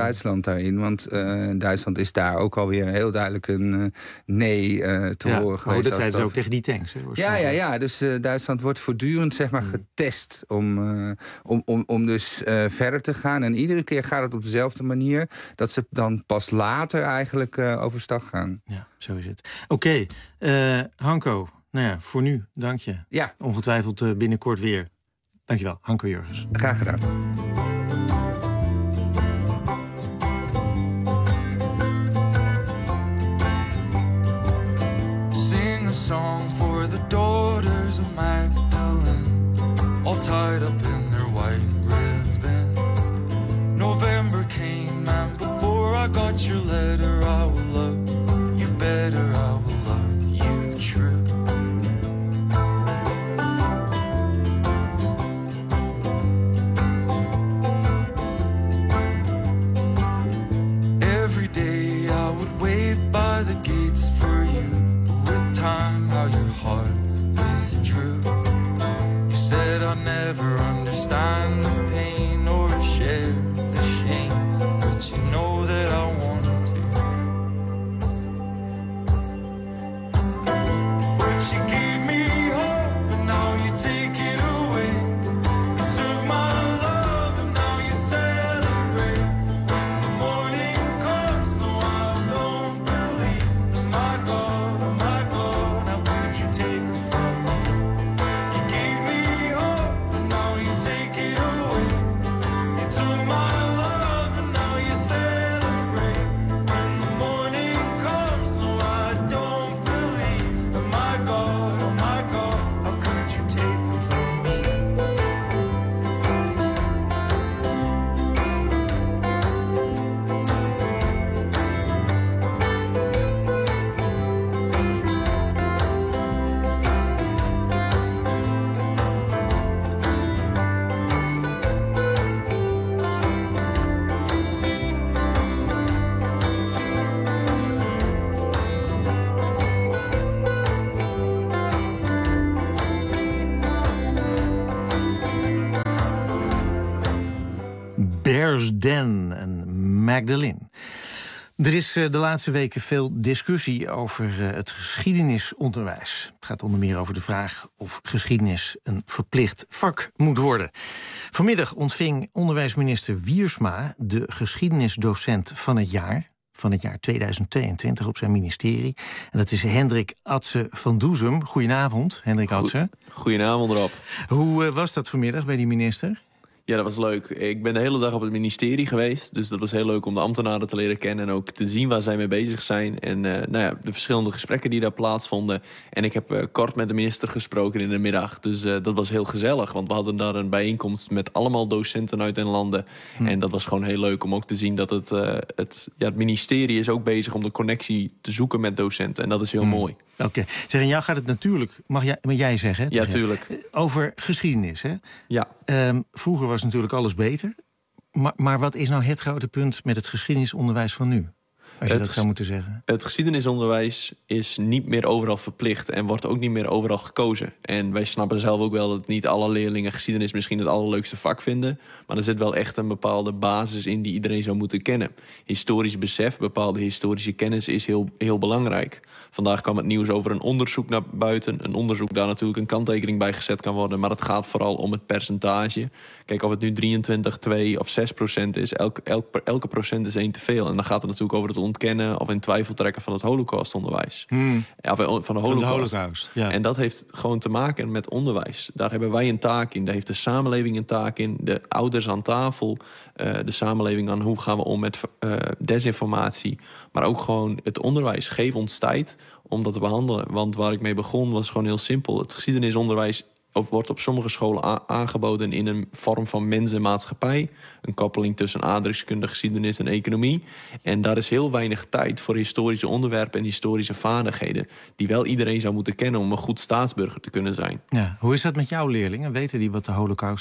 Duitsland daarin. Want uh, Duitsland is daar ook alweer heel duidelijk een uh, nee uh, te ja, horen geweest. Dat zeiden ze ook tegen die tanks. Hè, ja, ja, ja. Dus uh, Duitsland wordt voortdurend zeg maar, getest om, uh, om, om, om dus uh, verder te gaan. En iedere keer gaat het op dezelfde manier dat ze dan pas later eigenlijk uh, overstag gaan. Ja, zo is het. Oké, okay, uh, Hanko, nou ja, voor nu, dank je. Ja. Ongetwijfeld uh, binnenkort weer. Dankjewel, Hanko Jurgens. Graag gedaan. Sing a song for the daughters of Magdalene, all tied up in their white ribbon. November came and before I got your letter, I will love you better, I will love you true. Every day I would wait by the gates for you, but with time how your heart withdrew. You said I'd never understand the pain or share the shame, but you know that I wanted to. But you gave me hope and now you take it away. You took my love and now you celebrate. When the morning comes, no I don't believe. Oh my God, oh my God, how could you take it from me? You gave me hope and now you take it away. You took my love and now you celebrate. When the morning comes, no I don't believe. Oh my God, oh my God, how could you take it from me? Bears Den en Magdalene. Er is uh, de laatste weken veel discussie over uh, het geschiedenisonderwijs. Het gaat onder meer over de vraag of geschiedenis een verplicht vak moet worden. Vanmiddag ontving onderwijsminister Wiersma de geschiedenisdocent van het jaar... van het jaar tweeduizend tweeëntwintig op zijn ministerie. En dat is Hendrik Atse van Doezum. Goedenavond, Hendrik Atse. Goedenavond, Rob. Hoe uh, was dat vanmiddag bij die minister? Ja, dat was leuk. Ik ben de hele dag op het ministerie geweest. Dus dat was heel leuk om de ambtenaren te leren kennen... en ook te zien waar zij mee bezig zijn. En uh, nou ja, de verschillende gesprekken die daar plaatsvonden. En ik heb uh, kort met de minister gesproken in de middag. Dus uh, dat was heel gezellig. Want we hadden daar een bijeenkomst met allemaal docenten uit den landen. Hm. En dat was gewoon heel leuk om ook te zien dat het, uh, het, ja, het ministerie is ook bezig... om de connectie te zoeken met docenten. En dat is heel hm. mooi. Oké. Okay. Zeg, en jou gaat het natuurlijk, mag jij, mag jij zeggen? Hè, ja, tuurlijk. Over geschiedenis, hè? Ja. Um, vroeger was natuurlijk alles beter. Maar, maar wat is nou het grote punt met het geschiedenisonderwijs van nu? Als je het, dat zou moeten zeggen. Het geschiedenisonderwijs is niet meer overal verplicht... en wordt ook niet meer overal gekozen. En wij snappen zelf ook wel dat niet alle leerlingen... geschiedenis misschien het allerleukste vak vinden... maar er zit wel echt een bepaalde basis in die iedereen zou moeten kennen. Historisch besef, bepaalde historische kennis is heel, heel belangrijk. Vandaag kwam het nieuws over een onderzoek naar buiten. Een onderzoek daar natuurlijk een kanttekening bij gezet kan worden... maar het gaat vooral om het percentage. Kijk, of het nu drieëntwintig, twee of zes procent is... Elke, elke, elke procent is één te veel. En dan gaat het natuurlijk over het ontkennen of in twijfel trekken van het holocaustonderwijs. Hmm. Ja, van de holocaust. Van de holocaust, ja. En dat heeft gewoon te maken met onderwijs. Daar hebben wij een taak in. Daar heeft de samenleving een taak in. De ouders aan tafel. Uh, de samenleving aan hoe gaan we om met uh, desinformatie. Maar ook gewoon het onderwijs. Geef ons tijd om dat te behandelen. Want waar ik mee begon was gewoon heel simpel. Het geschiedenisonderwijs wordt op sommige scholen a- aangeboden in een vorm van mens en maatschappij. Een koppeling tussen aardrijkskunde, geschiedenis en economie. En daar is heel weinig tijd voor historische onderwerpen en historische vaardigheden... die wel iedereen zou moeten kennen om een goed staatsburger te kunnen zijn. Ja, hoe is dat met jouw leerlingen? Weten die wat de holocaust is?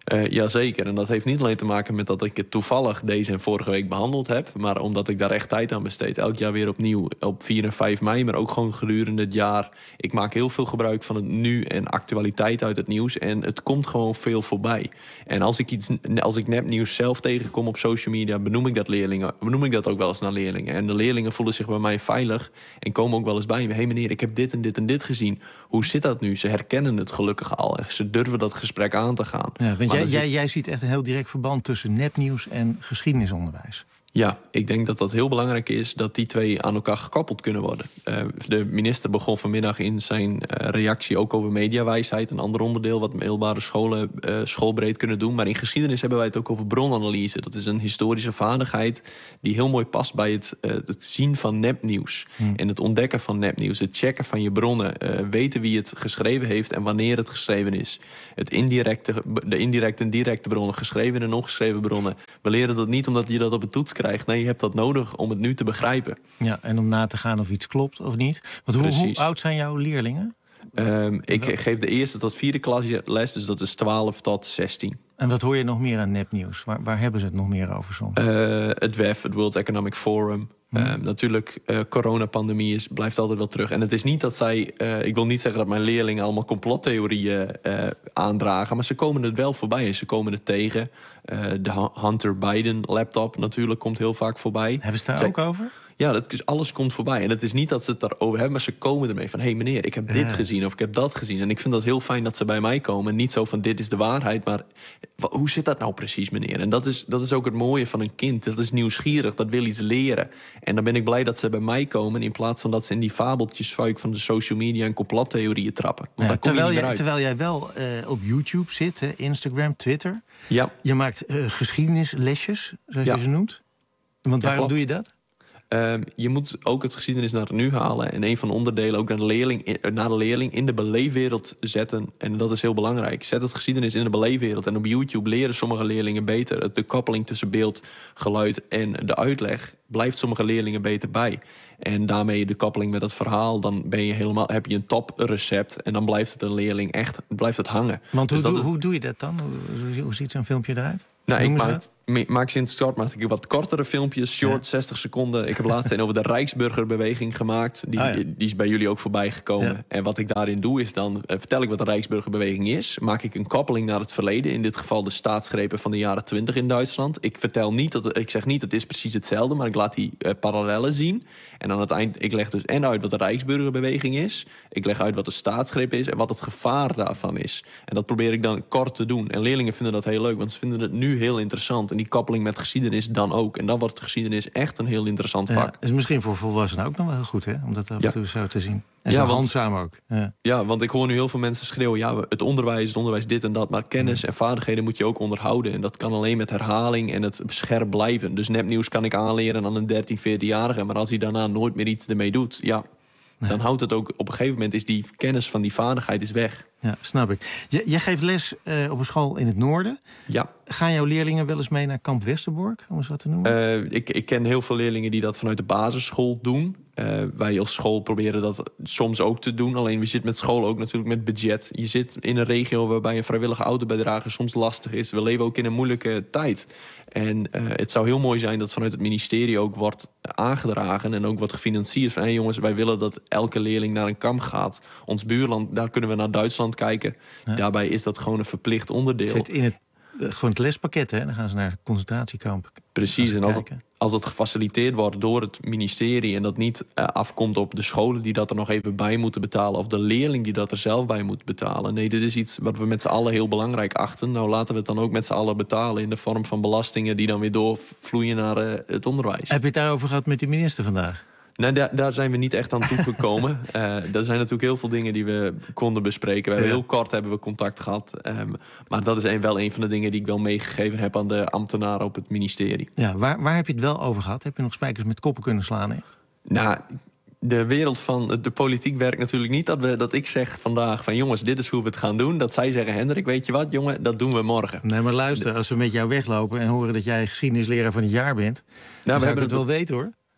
Uh, Jazeker, en dat heeft niet alleen te maken met dat ik het toevallig deze en vorige week behandeld heb, maar omdat ik daar echt tijd aan besteed. Elk jaar weer opnieuw op vier en vijf mei, maar ook gewoon gedurende het jaar. Ik maak heel veel gebruik van het nu en actualiteit uit het nieuws en het komt gewoon veel voorbij. En als ik, iets, als ik nepnieuws zelf tegenkom op social media, benoem ik dat leerlingen, benoem ik dat ook wel eens naar leerlingen. En de leerlingen voelen zich bij mij veilig en komen ook wel eens bij me. Hé hey meneer, ik heb dit en dit en dit gezien. Hoe zit dat nu? Ze herkennen het gelukkig al en ze durven dat gesprek aan te gaan. Ja, want jij, zit... jij, jij ziet echt een heel direct verband tussen nepnieuws en geschiedenisonderwijs. Ja, ik denk dat dat heel belangrijk is dat die twee aan elkaar gekoppeld kunnen worden. Uh, de minister begon vanmiddag in zijn uh, reactie ook over mediawijsheid. Een ander onderdeel wat middelbare scholen uh, schoolbreed kunnen doen. Maar in geschiedenis hebben wij het ook over bronanalyse. Dat is een historische vaardigheid die heel mooi past bij het, uh, het zien van nepnieuws. Hmm. En het ontdekken van nepnieuws. Het checken van je bronnen. Uh, weten wie het geschreven heeft en wanneer het geschreven is. Het indirecte, de indirecte en directe bronnen. Geschreven en ongeschreven bronnen. We leren dat niet omdat je dat op het toets krijgt. Nee, je hebt dat nodig om het nu te begrijpen. Ja, en om na te gaan of iets klopt of niet. Want hoe, hoe oud zijn jouw leerlingen? Um, ik geef de eerste tot vierde klas les, dus dat is twaalf tot zestien. En wat hoor je nog meer aan nepnieuws? Waar, waar hebben ze het nog meer over soms? Uh, het W E F, het World Economic Forum. Hmm. Uh, natuurlijk, uh, coronapandemie is, blijft altijd wel terug. En het is niet dat zij... Uh, ik wil niet zeggen dat mijn leerlingen allemaal complottheorieën uh, aandragen, maar ze komen het wel voorbij en ze komen het tegen. Uh, de Hunter Biden laptop natuurlijk komt heel vaak voorbij. Hebben ze het daar zij, ook over? Ja, dat, dus alles komt voorbij. En het is niet dat ze het daarover hebben, maar ze komen ermee van... hé hey meneer, ik heb dit ja. gezien of ik heb dat gezien. En ik vind dat heel fijn dat ze bij mij komen. Niet zo van dit is de waarheid, maar hoe zit dat nou precies, meneer? En dat is, dat is ook het mooie van een kind. Dat is nieuwsgierig, dat wil iets leren. En dan ben ik blij dat ze bij mij komen... in plaats van dat ze in die fabeltjes vuik van de social media... en complottheorieën trappen. Want Ja, daar kom terwijl, je niet jij, meer uit. terwijl jij wel uh, op YouTube zit, hè, Instagram, Twitter. Ja. Je maakt uh, geschiedenislesjes, zoals Ja. je ze noemt. Want Ja, waarom klopt. doe je dat? Um, je moet ook het geschiedenis naar het nu halen. En een van de onderdelen ook naar de leerling, naar de leerling in de beleefwereld zetten. En dat is heel belangrijk. Zet het geschiedenis in de beleefwereld. En op YouTube leren sommige leerlingen beter. De koppeling tussen beeld, geluid en de uitleg blijft sommige leerlingen beter bij. En daarmee de koppeling met het verhaal, dan ben je helemaal, heb je een toprecept. En dan blijft het een leerling echt, blijft het hangen. Want Dus hoe, dat doe, is- hoe doe je dat dan? Hoe, hoe, hoe ziet zo'n filmpje eruit? Nou, ik Noemen ze maak, dat? me- maak sinds kort maak ik wat kortere filmpjes, short, zestig seconden. Ik heb laatst een over de Rijksburgerbeweging gemaakt. Die, Ah, ja. die is bij jullie ook voorbij gekomen. Ja. En wat ik daarin doe is dan, eh, vertel ik wat de Rijksburgerbeweging is. Maak ik een koppeling naar het verleden. In dit geval de staatsgrepen van de jaren twintig in Duitsland. Ik vertel niet, dat, ik zeg niet het is precies hetzelfde, maar ik laat die eh, parallellen zien. En aan het eind, ik leg dus en uit wat de Rijksburgerbeweging is. Ik leg uit wat de staatsgreep is en wat het gevaar daarvan is. En dat probeer ik dan kort te doen. En leerlingen vinden dat heel leuk, want ze vinden het nu heel interessant. En die koppeling met geschiedenis dan ook. En dan wordt geschiedenis echt een heel interessant Ja, vak. dat is misschien voor volwassenen ook nog wel heel goed, hè? Om dat af en Ja. toe zo te zien. En Ja, zo want- handzaam ook. Ja. Ja, want ik hoor nu heel veel mensen schreeuwen... ja, het onderwijs, het onderwijs dit en dat... maar kennis en vaardigheden moet je ook onderhouden. En dat kan alleen met herhaling en het scherp blijven. Dus nepnieuws kan ik aanleren aan een dertien, veertien-jarige... maar als hij daarna nooit meer iets ermee doet... ja, dan houdt het ook... op een gegeven moment is die kennis van die vaardigheid is weg. Ja, snap ik. Je, jij geeft les uh, op een school in het noorden. Ja. Gaan jouw leerlingen wel eens mee naar Kamp Westerbork, om eens wat te noemen? Uh, ik, ik ken heel veel leerlingen die dat vanuit de basisschool doen. Uh, wij als school proberen dat soms ook te doen. Alleen we zitten met school ook natuurlijk met budget. Je zit in een regio waarbij een vrijwillige autobijdrage soms lastig is. We leven ook in een moeilijke tijd. En uh, het zou heel mooi zijn dat vanuit het ministerie ook wordt aangedragen... en ook wordt gefinancierd van... hé hey jongens, wij willen dat elke leerling naar een kamp gaat. Ons buurland, daar kunnen we naar Duitsland kijken. Ja. Daarbij is dat gewoon een verplicht onderdeel. Zit in het, uh, gewoon het lespakket, hè? Dan gaan ze naar het concentratiekamp. Precies, en als het, als dat gefaciliteerd wordt door het ministerie... en dat niet uh, afkomt op de scholen die dat er nog even bij moeten betalen... of de leerling die dat er zelf bij moet betalen. Nee, dit is iets wat we met z'n allen heel belangrijk achten. Nou, laten we het dan ook met z'n allen betalen... in de vorm van belastingen die dan weer doorvloeien naar uh, het onderwijs. Heb je het daarover gehad met de minister vandaag? Nou, daar, daar zijn we niet echt aan toegekomen. uh, er zijn natuurlijk heel veel dingen die we konden bespreken. We hebben Ja. heel kort hebben we contact gehad. Um, maar dat is een, wel een van de dingen die ik wel meegegeven heb... aan de ambtenaren op het ministerie. Ja, waar, waar heb je het wel over gehad? Heb je nog spijkers met koppen kunnen slaan, echt? Nou, de wereld van de politiek werkt natuurlijk niet... dat, we, dat ik zeg vandaag van jongens, dit is hoe we het gaan doen. Dat zij zeggen, Hendrik, weet je wat, jongen, dat doen we morgen. Nee, maar luister, als we met jou weglopen en horen dat jij geschiedenisleraar van het jaar bent... dan we zou ik hebben het wel het- weten, hoor. We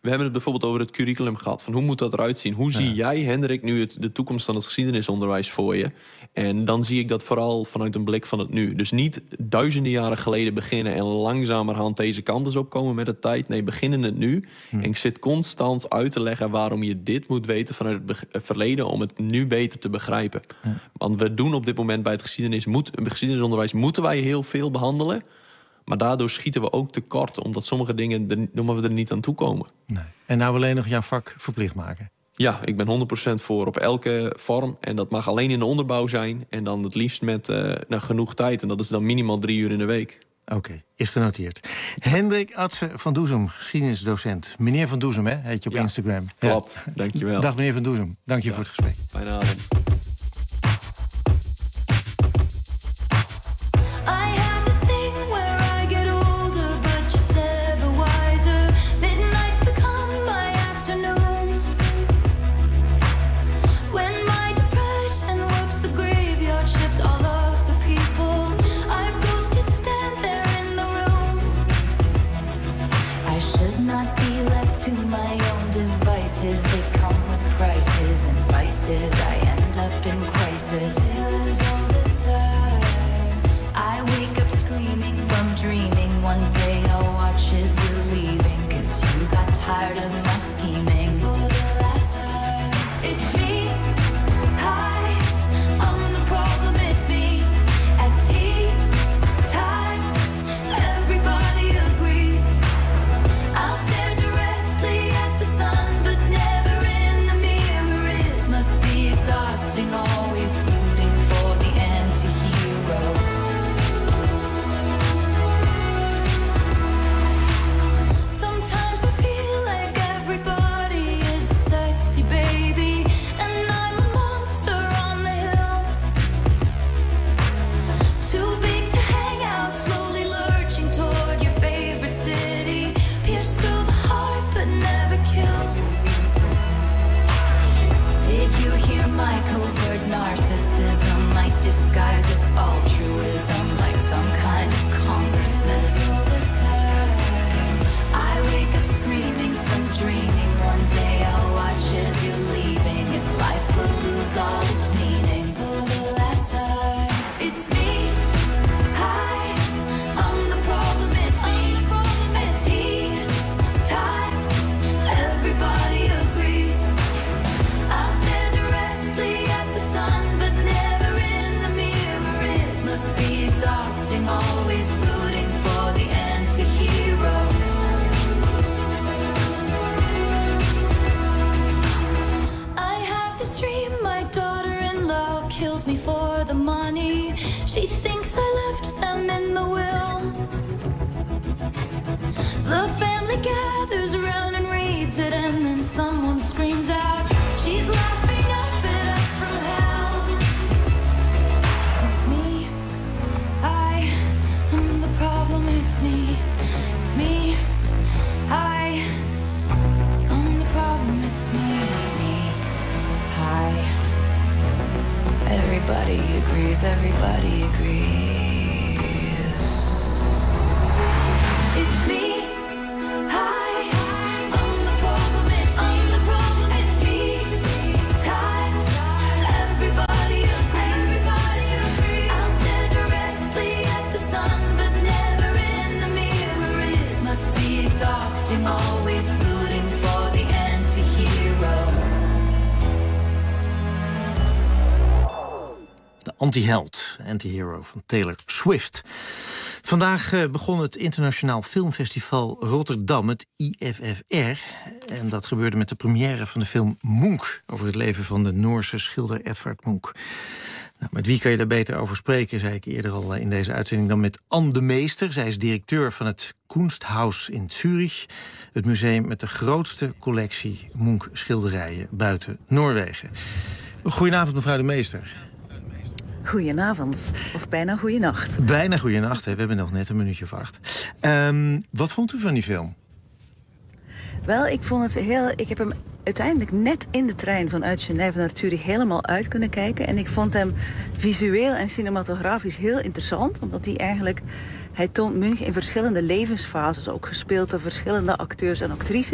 We hebben het bijvoorbeeld over het curriculum gehad. Van hoe moet dat eruit zien? Hoe zie jij, Hendrik, nu het, de toekomst van het geschiedenisonderwijs voor je? En dan zie ik dat vooral vanuit een blik van het nu. Dus niet duizenden jaren geleden beginnen en langzamerhand deze kant eens opkomen met de tijd. Nee, beginnen het nu. Hm. En ik zit constant uit te leggen waarom je dit moet weten vanuit het be- verleden om het nu beter te begrijpen. Ja. Want we doen op dit moment bij het geschiedenis, moet, het geschiedenisonderwijs moeten wij heel veel behandelen. Maar daardoor schieten we ook tekort, omdat sommige dingen er, omdat we er niet aan toe komen. Nee. En nou alleen nog jouw vak verplicht maken? Ja, ik ben honderd procent voor op elke vorm. En dat mag alleen in de onderbouw zijn. En dan het liefst met uh, nou, genoeg tijd. En dat is dan minimaal drie uur in de week. Oké, okay, is genoteerd. Hendrik Atse van Doezum, geschiedenisdocent. Meneer van Doezum, hè, heet je op ja, Instagram. Klopt, ja. Dankjewel. Dag meneer van Doezum, dank je ja. voor het gesprek. Fijne avond. I end up in crisis. All this time, I wake up screaming from dreaming. One day I'll watch as you're leaving, 'cause you got tired of my scheming. For the last time, it's me. Hi, I'm the problem, it's me. At tea time, everybody agrees. I'll stare directly at the sun, but never in the mirror. It must be exhausting, always rooting for the anti-hero. Sometimes I feel like everybody is a sexy baby, and I'm a monster on the hill. Too big to hang out, slowly lurching toward your favorite city. Pierced through the heart, but never killed. Did you hear my covert narcissism? My disguise is altruism, like some kind of consciousness. All this time, I wake up screaming from dreaming. One day I'll watch as you're leaving, and life will lose all its meaning. For the last time, it's me. Hi, I'm the problem, it's me. At tea time, everybody agrees. I'll stare directly at the sun, but never in the mirror. It must be exhausting, always rooting for the anti-hero. I have this dream, my daughter-in-law kills me for the money. She thinks I left them in the will. The family gathers around and reads it, and then someone screams out, she's laughing up at us from hell. It's me. I am the problem, it's me. It's me. I am the problem, it's me. It's me. Hi. Everybody agrees, everybody agrees. It's me. Hi. I'm the problem, it's me. I'm the problem, it's me. Time. Everybody agrees. Everybody agrees. I'll stare directly at the sun, but never in the mirror. It must be exhausting, always rooting for the anti-hero. De anti-held, anti-hero van Taylor Swift. Vandaag uh, begon het Internationaal Filmfestival Rotterdam, het I F F R. En dat gebeurde met de première van de film Munch, over het leven van de Noorse schilder Edvard Munch. Nou, met wie kan je daar beter over spreken, zei ik eerder al in deze uitzending, dan met Anne de Meester. Zij is directeur van het Kunsthaus in Zurich, het museum met de grootste collectie Munch-schilderijen buiten Noorwegen. Goedenavond, mevrouw de Meester. Goedenavond, of bijna goeienacht. Bijna goeienacht, hè. We hebben nog net een minuutje of acht. Um, wat vond u van die film? Wel, ik vond het heel... Ik heb hem uiteindelijk net in de trein vanuit Genève naar Zurich helemaal uit kunnen kijken. En ik vond hem visueel en cinematografisch heel interessant. Omdat hij eigenlijk... Hij toont Munch in verschillende levensfases, ook gespeeld door verschillende acteurs en actrices.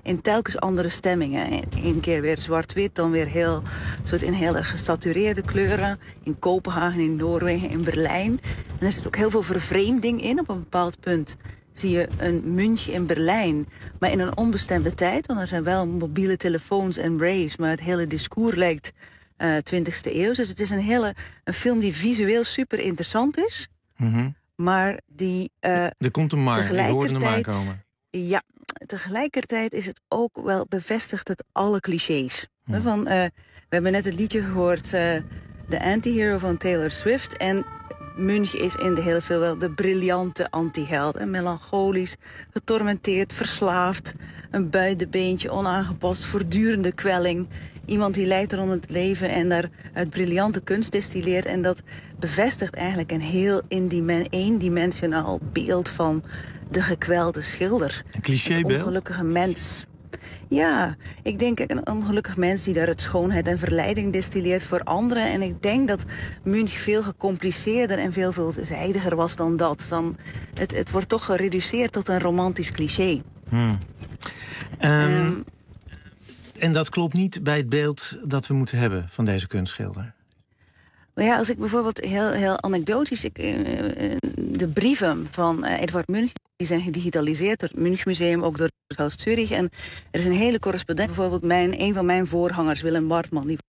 in telkens andere stemmingen. Eén keer weer zwart-wit, dan weer heel, soort in heel erg gesatureerde kleuren. In Kopenhagen, in Noorwegen, in Berlijn. En er zit ook heel veel vervreemding in. Op een bepaald punt zie je een München in Berlijn, maar in een onbestemde tijd. Want er zijn wel mobiele telefoons en raves, maar het hele discours lijkt uh, twintigste eeuw. Dus het is een, hele, een film die visueel super interessant is. Mm-hmm. Maar die uh, er komt een maar, je hoorde hem aankomen. Ja, tegelijkertijd is het ook wel bevestigd het alle clichés. Mm. Van, uh, we hebben net het liedje gehoord, uh, The Anti-Hero van Taylor Swift. En Munch is in de hele film wel de briljante anti-held. En melancholisch, getormenteerd, verslaafd. Een buitenbeentje, onaangepast, voortdurende kwelling. Iemand die lijdt rond het leven en daar uit briljante kunst destilleert. En dat bevestigt eigenlijk een heel eendimensionaal beeld van de gekwelde schilder. Een clichébeeld? Een ongelukkige mens. Ja, ik denk een ongelukkig mens die daar het schoonheid en verleiding destilleert voor anderen. En ik denk dat Munch veel gecompliceerder en veel veelzijdiger was dan dat. Dan het, het wordt toch gereduceerd tot een romantisch cliché. Hmm. Um, um, en dat klopt niet bij het beeld dat we moeten hebben van deze kunstschilder? Maar ja, als ik bijvoorbeeld heel, heel anekdotisch... Ik, uh, de brieven van uh, Edvard Munch, die zijn gedigitaliseerd door het Munchmuseum, ook door het Haus Zurich. En er is een hele correspondentie. Bijvoorbeeld mijn, een van mijn voorgangers, Willem Bartman. Die...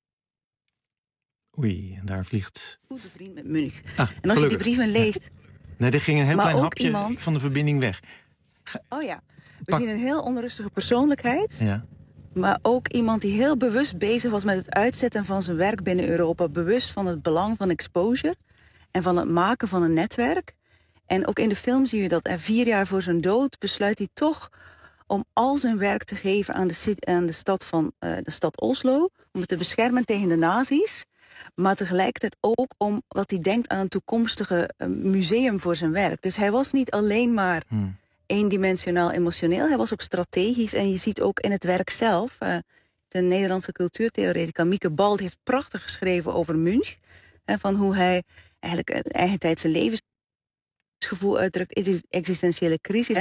Oei, en daar vliegt... Goede vriend met Munch. Ah, en als gelukkig. je die brieven leest... Nee, er ging een heel maar klein ook hapje iemand... van de verbinding weg. Ga... Oh ja, we Pak... zien een heel onrustige persoonlijkheid. Ja. Maar ook iemand die heel bewust bezig was met het uitzetten van zijn werk binnen Europa. Bewust van het belang van exposure en van het maken van een netwerk. En ook in de film zie je dat er vier jaar voor zijn dood besluit hij toch om al zijn werk te geven aan de, aan de, stad, van, uh, de stad Oslo. Om het te beschermen tegen de nazi's. Maar tegelijkertijd ook om wat hij denkt aan een toekomstige uh, museum voor zijn werk. Dus hij was niet alleen maar... Hmm. eendimensionaal emotioneel. Hij was ook strategisch en je ziet ook in het werk zelf... Uh, de Nederlandse cultuurtheoretica Mieke Bald heeft prachtig geschreven over Munch. Uh, van hoe hij eigenlijk uh, eigen tijd zijn levensgevoel uitdrukt, existentiële crisis.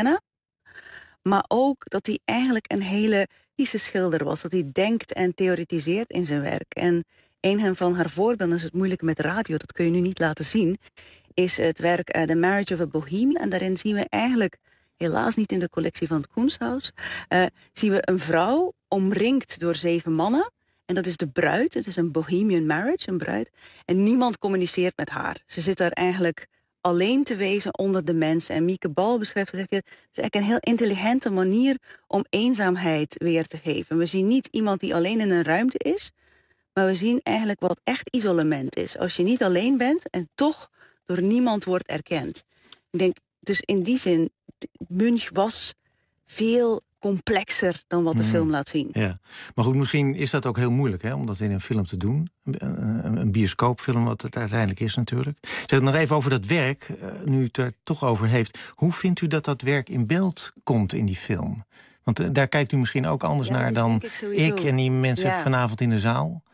Maar ook dat hij eigenlijk een hele kritische schilder was. Dat hij denkt en theoretiseert in zijn werk. En een van haar voorbeelden is het moeilijke met radio. Dat kun je nu niet laten zien. Is het werk uh, The Marriage of a Boheme. En daarin zien we eigenlijk... helaas niet in de collectie van het Kunsthaus, uh, zien we een vrouw omringd door zeven mannen. En dat is de bruid. Het is een bohemian marriage, een bruid. En niemand communiceert met haar. Ze zit daar eigenlijk alleen te wezen onder de mensen. En Mieke Bal beschrijft het, het is eigenlijk een heel intelligente manier om eenzaamheid weer te geven. We zien niet iemand die alleen in een ruimte is, maar we zien eigenlijk wat echt isolement is. Als je niet alleen bent en toch door niemand wordt erkend. Ik denk, dus in die zin, Munch was veel complexer dan wat de film laat zien. Ja, maar goed, misschien is dat ook heel moeilijk, hè, om dat in een film te doen. Een, een bioscoopfilm, wat het uiteindelijk is natuurlijk. Zeg nog even over dat werk, nu u het er toch over heeft. Hoe vindt u dat dat werk in beeld komt in die film? Want uh, daar kijkt u misschien ook anders ja, naar dan ik, ik en die mensen ja. vanavond in de zaal.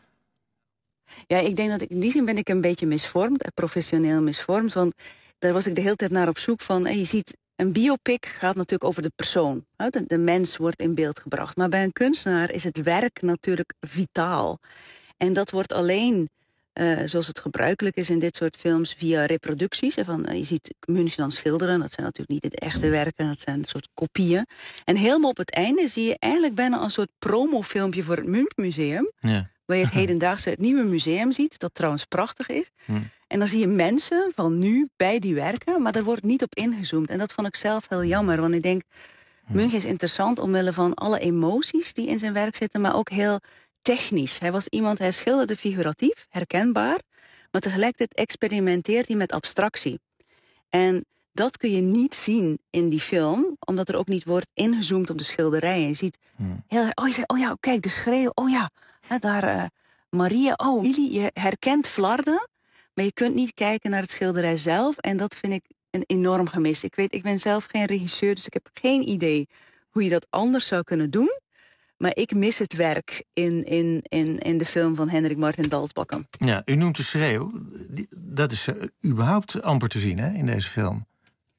Ja, ik denk dat ik, in die zin ben ik een beetje misvormd, professioneel misvormd. Want daar was ik de hele tijd naar op zoek van. En je ziet, een biopic gaat natuurlijk over de persoon. De, de mens wordt in beeld gebracht. Maar bij een kunstenaar is het werk natuurlijk vitaal. En dat wordt alleen, uh, zoals het gebruikelijk is in dit soort films, via reproducties. Van, uh, je ziet Munch dan schilderen. Dat zijn natuurlijk niet het echte werken. Dat zijn een soort kopieën. En helemaal op het einde zie je eigenlijk bijna een soort promofilmpje voor het Munchmuseum. Ja. Waar je het hedendaagse, het nieuwe museum ziet. Dat trouwens prachtig is. Hm. En dan zie je mensen van nu bij die werken, maar daar wordt niet op ingezoomd. En dat vond ik zelf heel jammer, want ik denk, hm. Munch is interessant omwille van alle emoties die in zijn werk zitten, maar ook heel technisch. Hij was iemand, hij schilderde figuratief, herkenbaar, maar tegelijkertijd experimenteert hij met abstractie. En dat kun je niet zien in die film, omdat er ook niet wordt ingezoomd op de schilderijen. Je ziet hm. heel erg, oh, je zegt, oh ja, kijk, de schreeuw, oh ja, daar uh, Maria, oh, Lili, je herkent Flarden. Maar je kunt niet kijken naar het schilderij zelf. En dat vind ik een enorm gemis. Ik weet, ik ben zelf geen regisseur, dus ik heb geen idee hoe je dat anders zou kunnen doen. Maar ik mis het werk in, in, in, in de film van Hendrik Martin Dalsbakken. Ja, u noemt de schreeuw. Dat is uh, überhaupt amper te zien, hè, in deze film.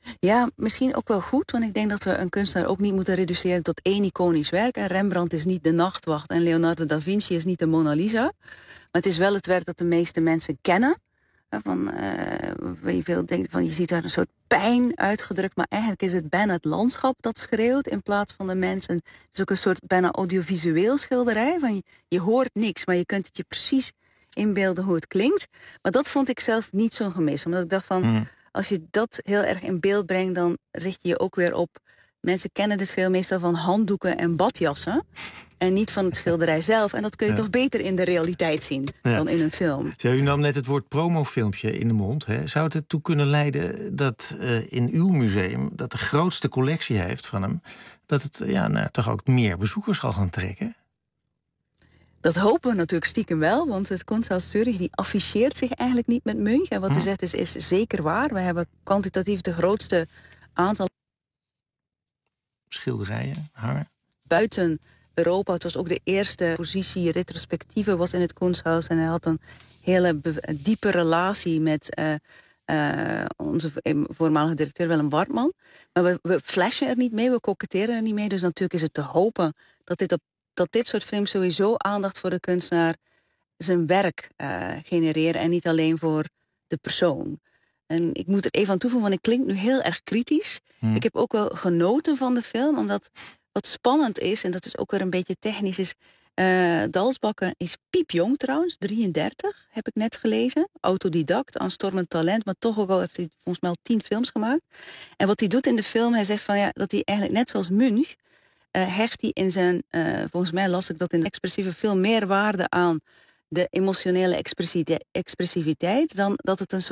Ja, misschien ook wel goed, want ik denk dat we een kunstenaar ook niet moeten reduceren tot één iconisch werk. En Rembrandt is niet de Nachtwacht en Leonardo da Vinci is niet de Mona Lisa. Maar het is wel het werk dat de meeste mensen kennen. Van, uh, je, veel denkt van, je ziet daar een soort pijn uitgedrukt, maar eigenlijk is het bijna het landschap dat schreeuwt in plaats van de mensen. Het is ook een soort bijna audiovisueel schilderij. Van je, je hoort niks, maar je kunt het je precies inbeelden hoe het klinkt. Maar dat vond ik zelf niet zo'n gemis, omdat ik dacht van... Mm. Als je dat heel erg in beeld brengt, dan richt je je ook weer op... Mensen kennen de schil meestal van handdoeken en badjassen. En niet van het schilderij zelf. En dat kun je ja. toch beter in de realiteit zien ja. dan in een film. Ja, u nam net het woord promofilmpje in de mond. Hè. Zou het ertoe kunnen leiden dat uh, in uw museum... dat de grootste collectie heeft van hem... dat het ja, nou, toch ook meer bezoekers zal gaan trekken? Dat hopen we natuurlijk stiekem wel, want het Kunsthaus Zurich die afficheert zich eigenlijk niet met Munch. En wat hm. u zegt is, is zeker waar. We hebben kwantitatief de grootste aantal schilderijen hangen. Buiten Europa. Het was ook de eerste positie retrospectieve was in het Kunsthaus. En hij had een hele diepe relatie met uh, uh, onze voormalige directeur Willem Wartman. Maar we, we flashen er niet mee, we koketteren er niet mee. Dus natuurlijk is het te hopen dat dit op dat dit soort films sowieso aandacht voor de kunstenaar zijn werk uh, genereren en niet alleen voor de persoon. En ik moet er even aan toevoegen, want ik klink nu heel erg kritisch. Hmm. Ik heb ook wel genoten van de film, omdat wat spannend is, en dat is ook weer een beetje technisch, is uh, Dalsbakken is piepjong trouwens, drieëndertig, heb ik net gelezen. Autodidact, aanstormend talent, maar toch ook al heeft hij volgens mij al tien films gemaakt. En wat hij doet in de film, hij zegt van ja, dat hij eigenlijk net zoals Munch, Uh, hecht hij in zijn, uh, volgens mij las ik dat in de expressieve veel meer waarde aan de emotionele expressiviteit dan dat het een soort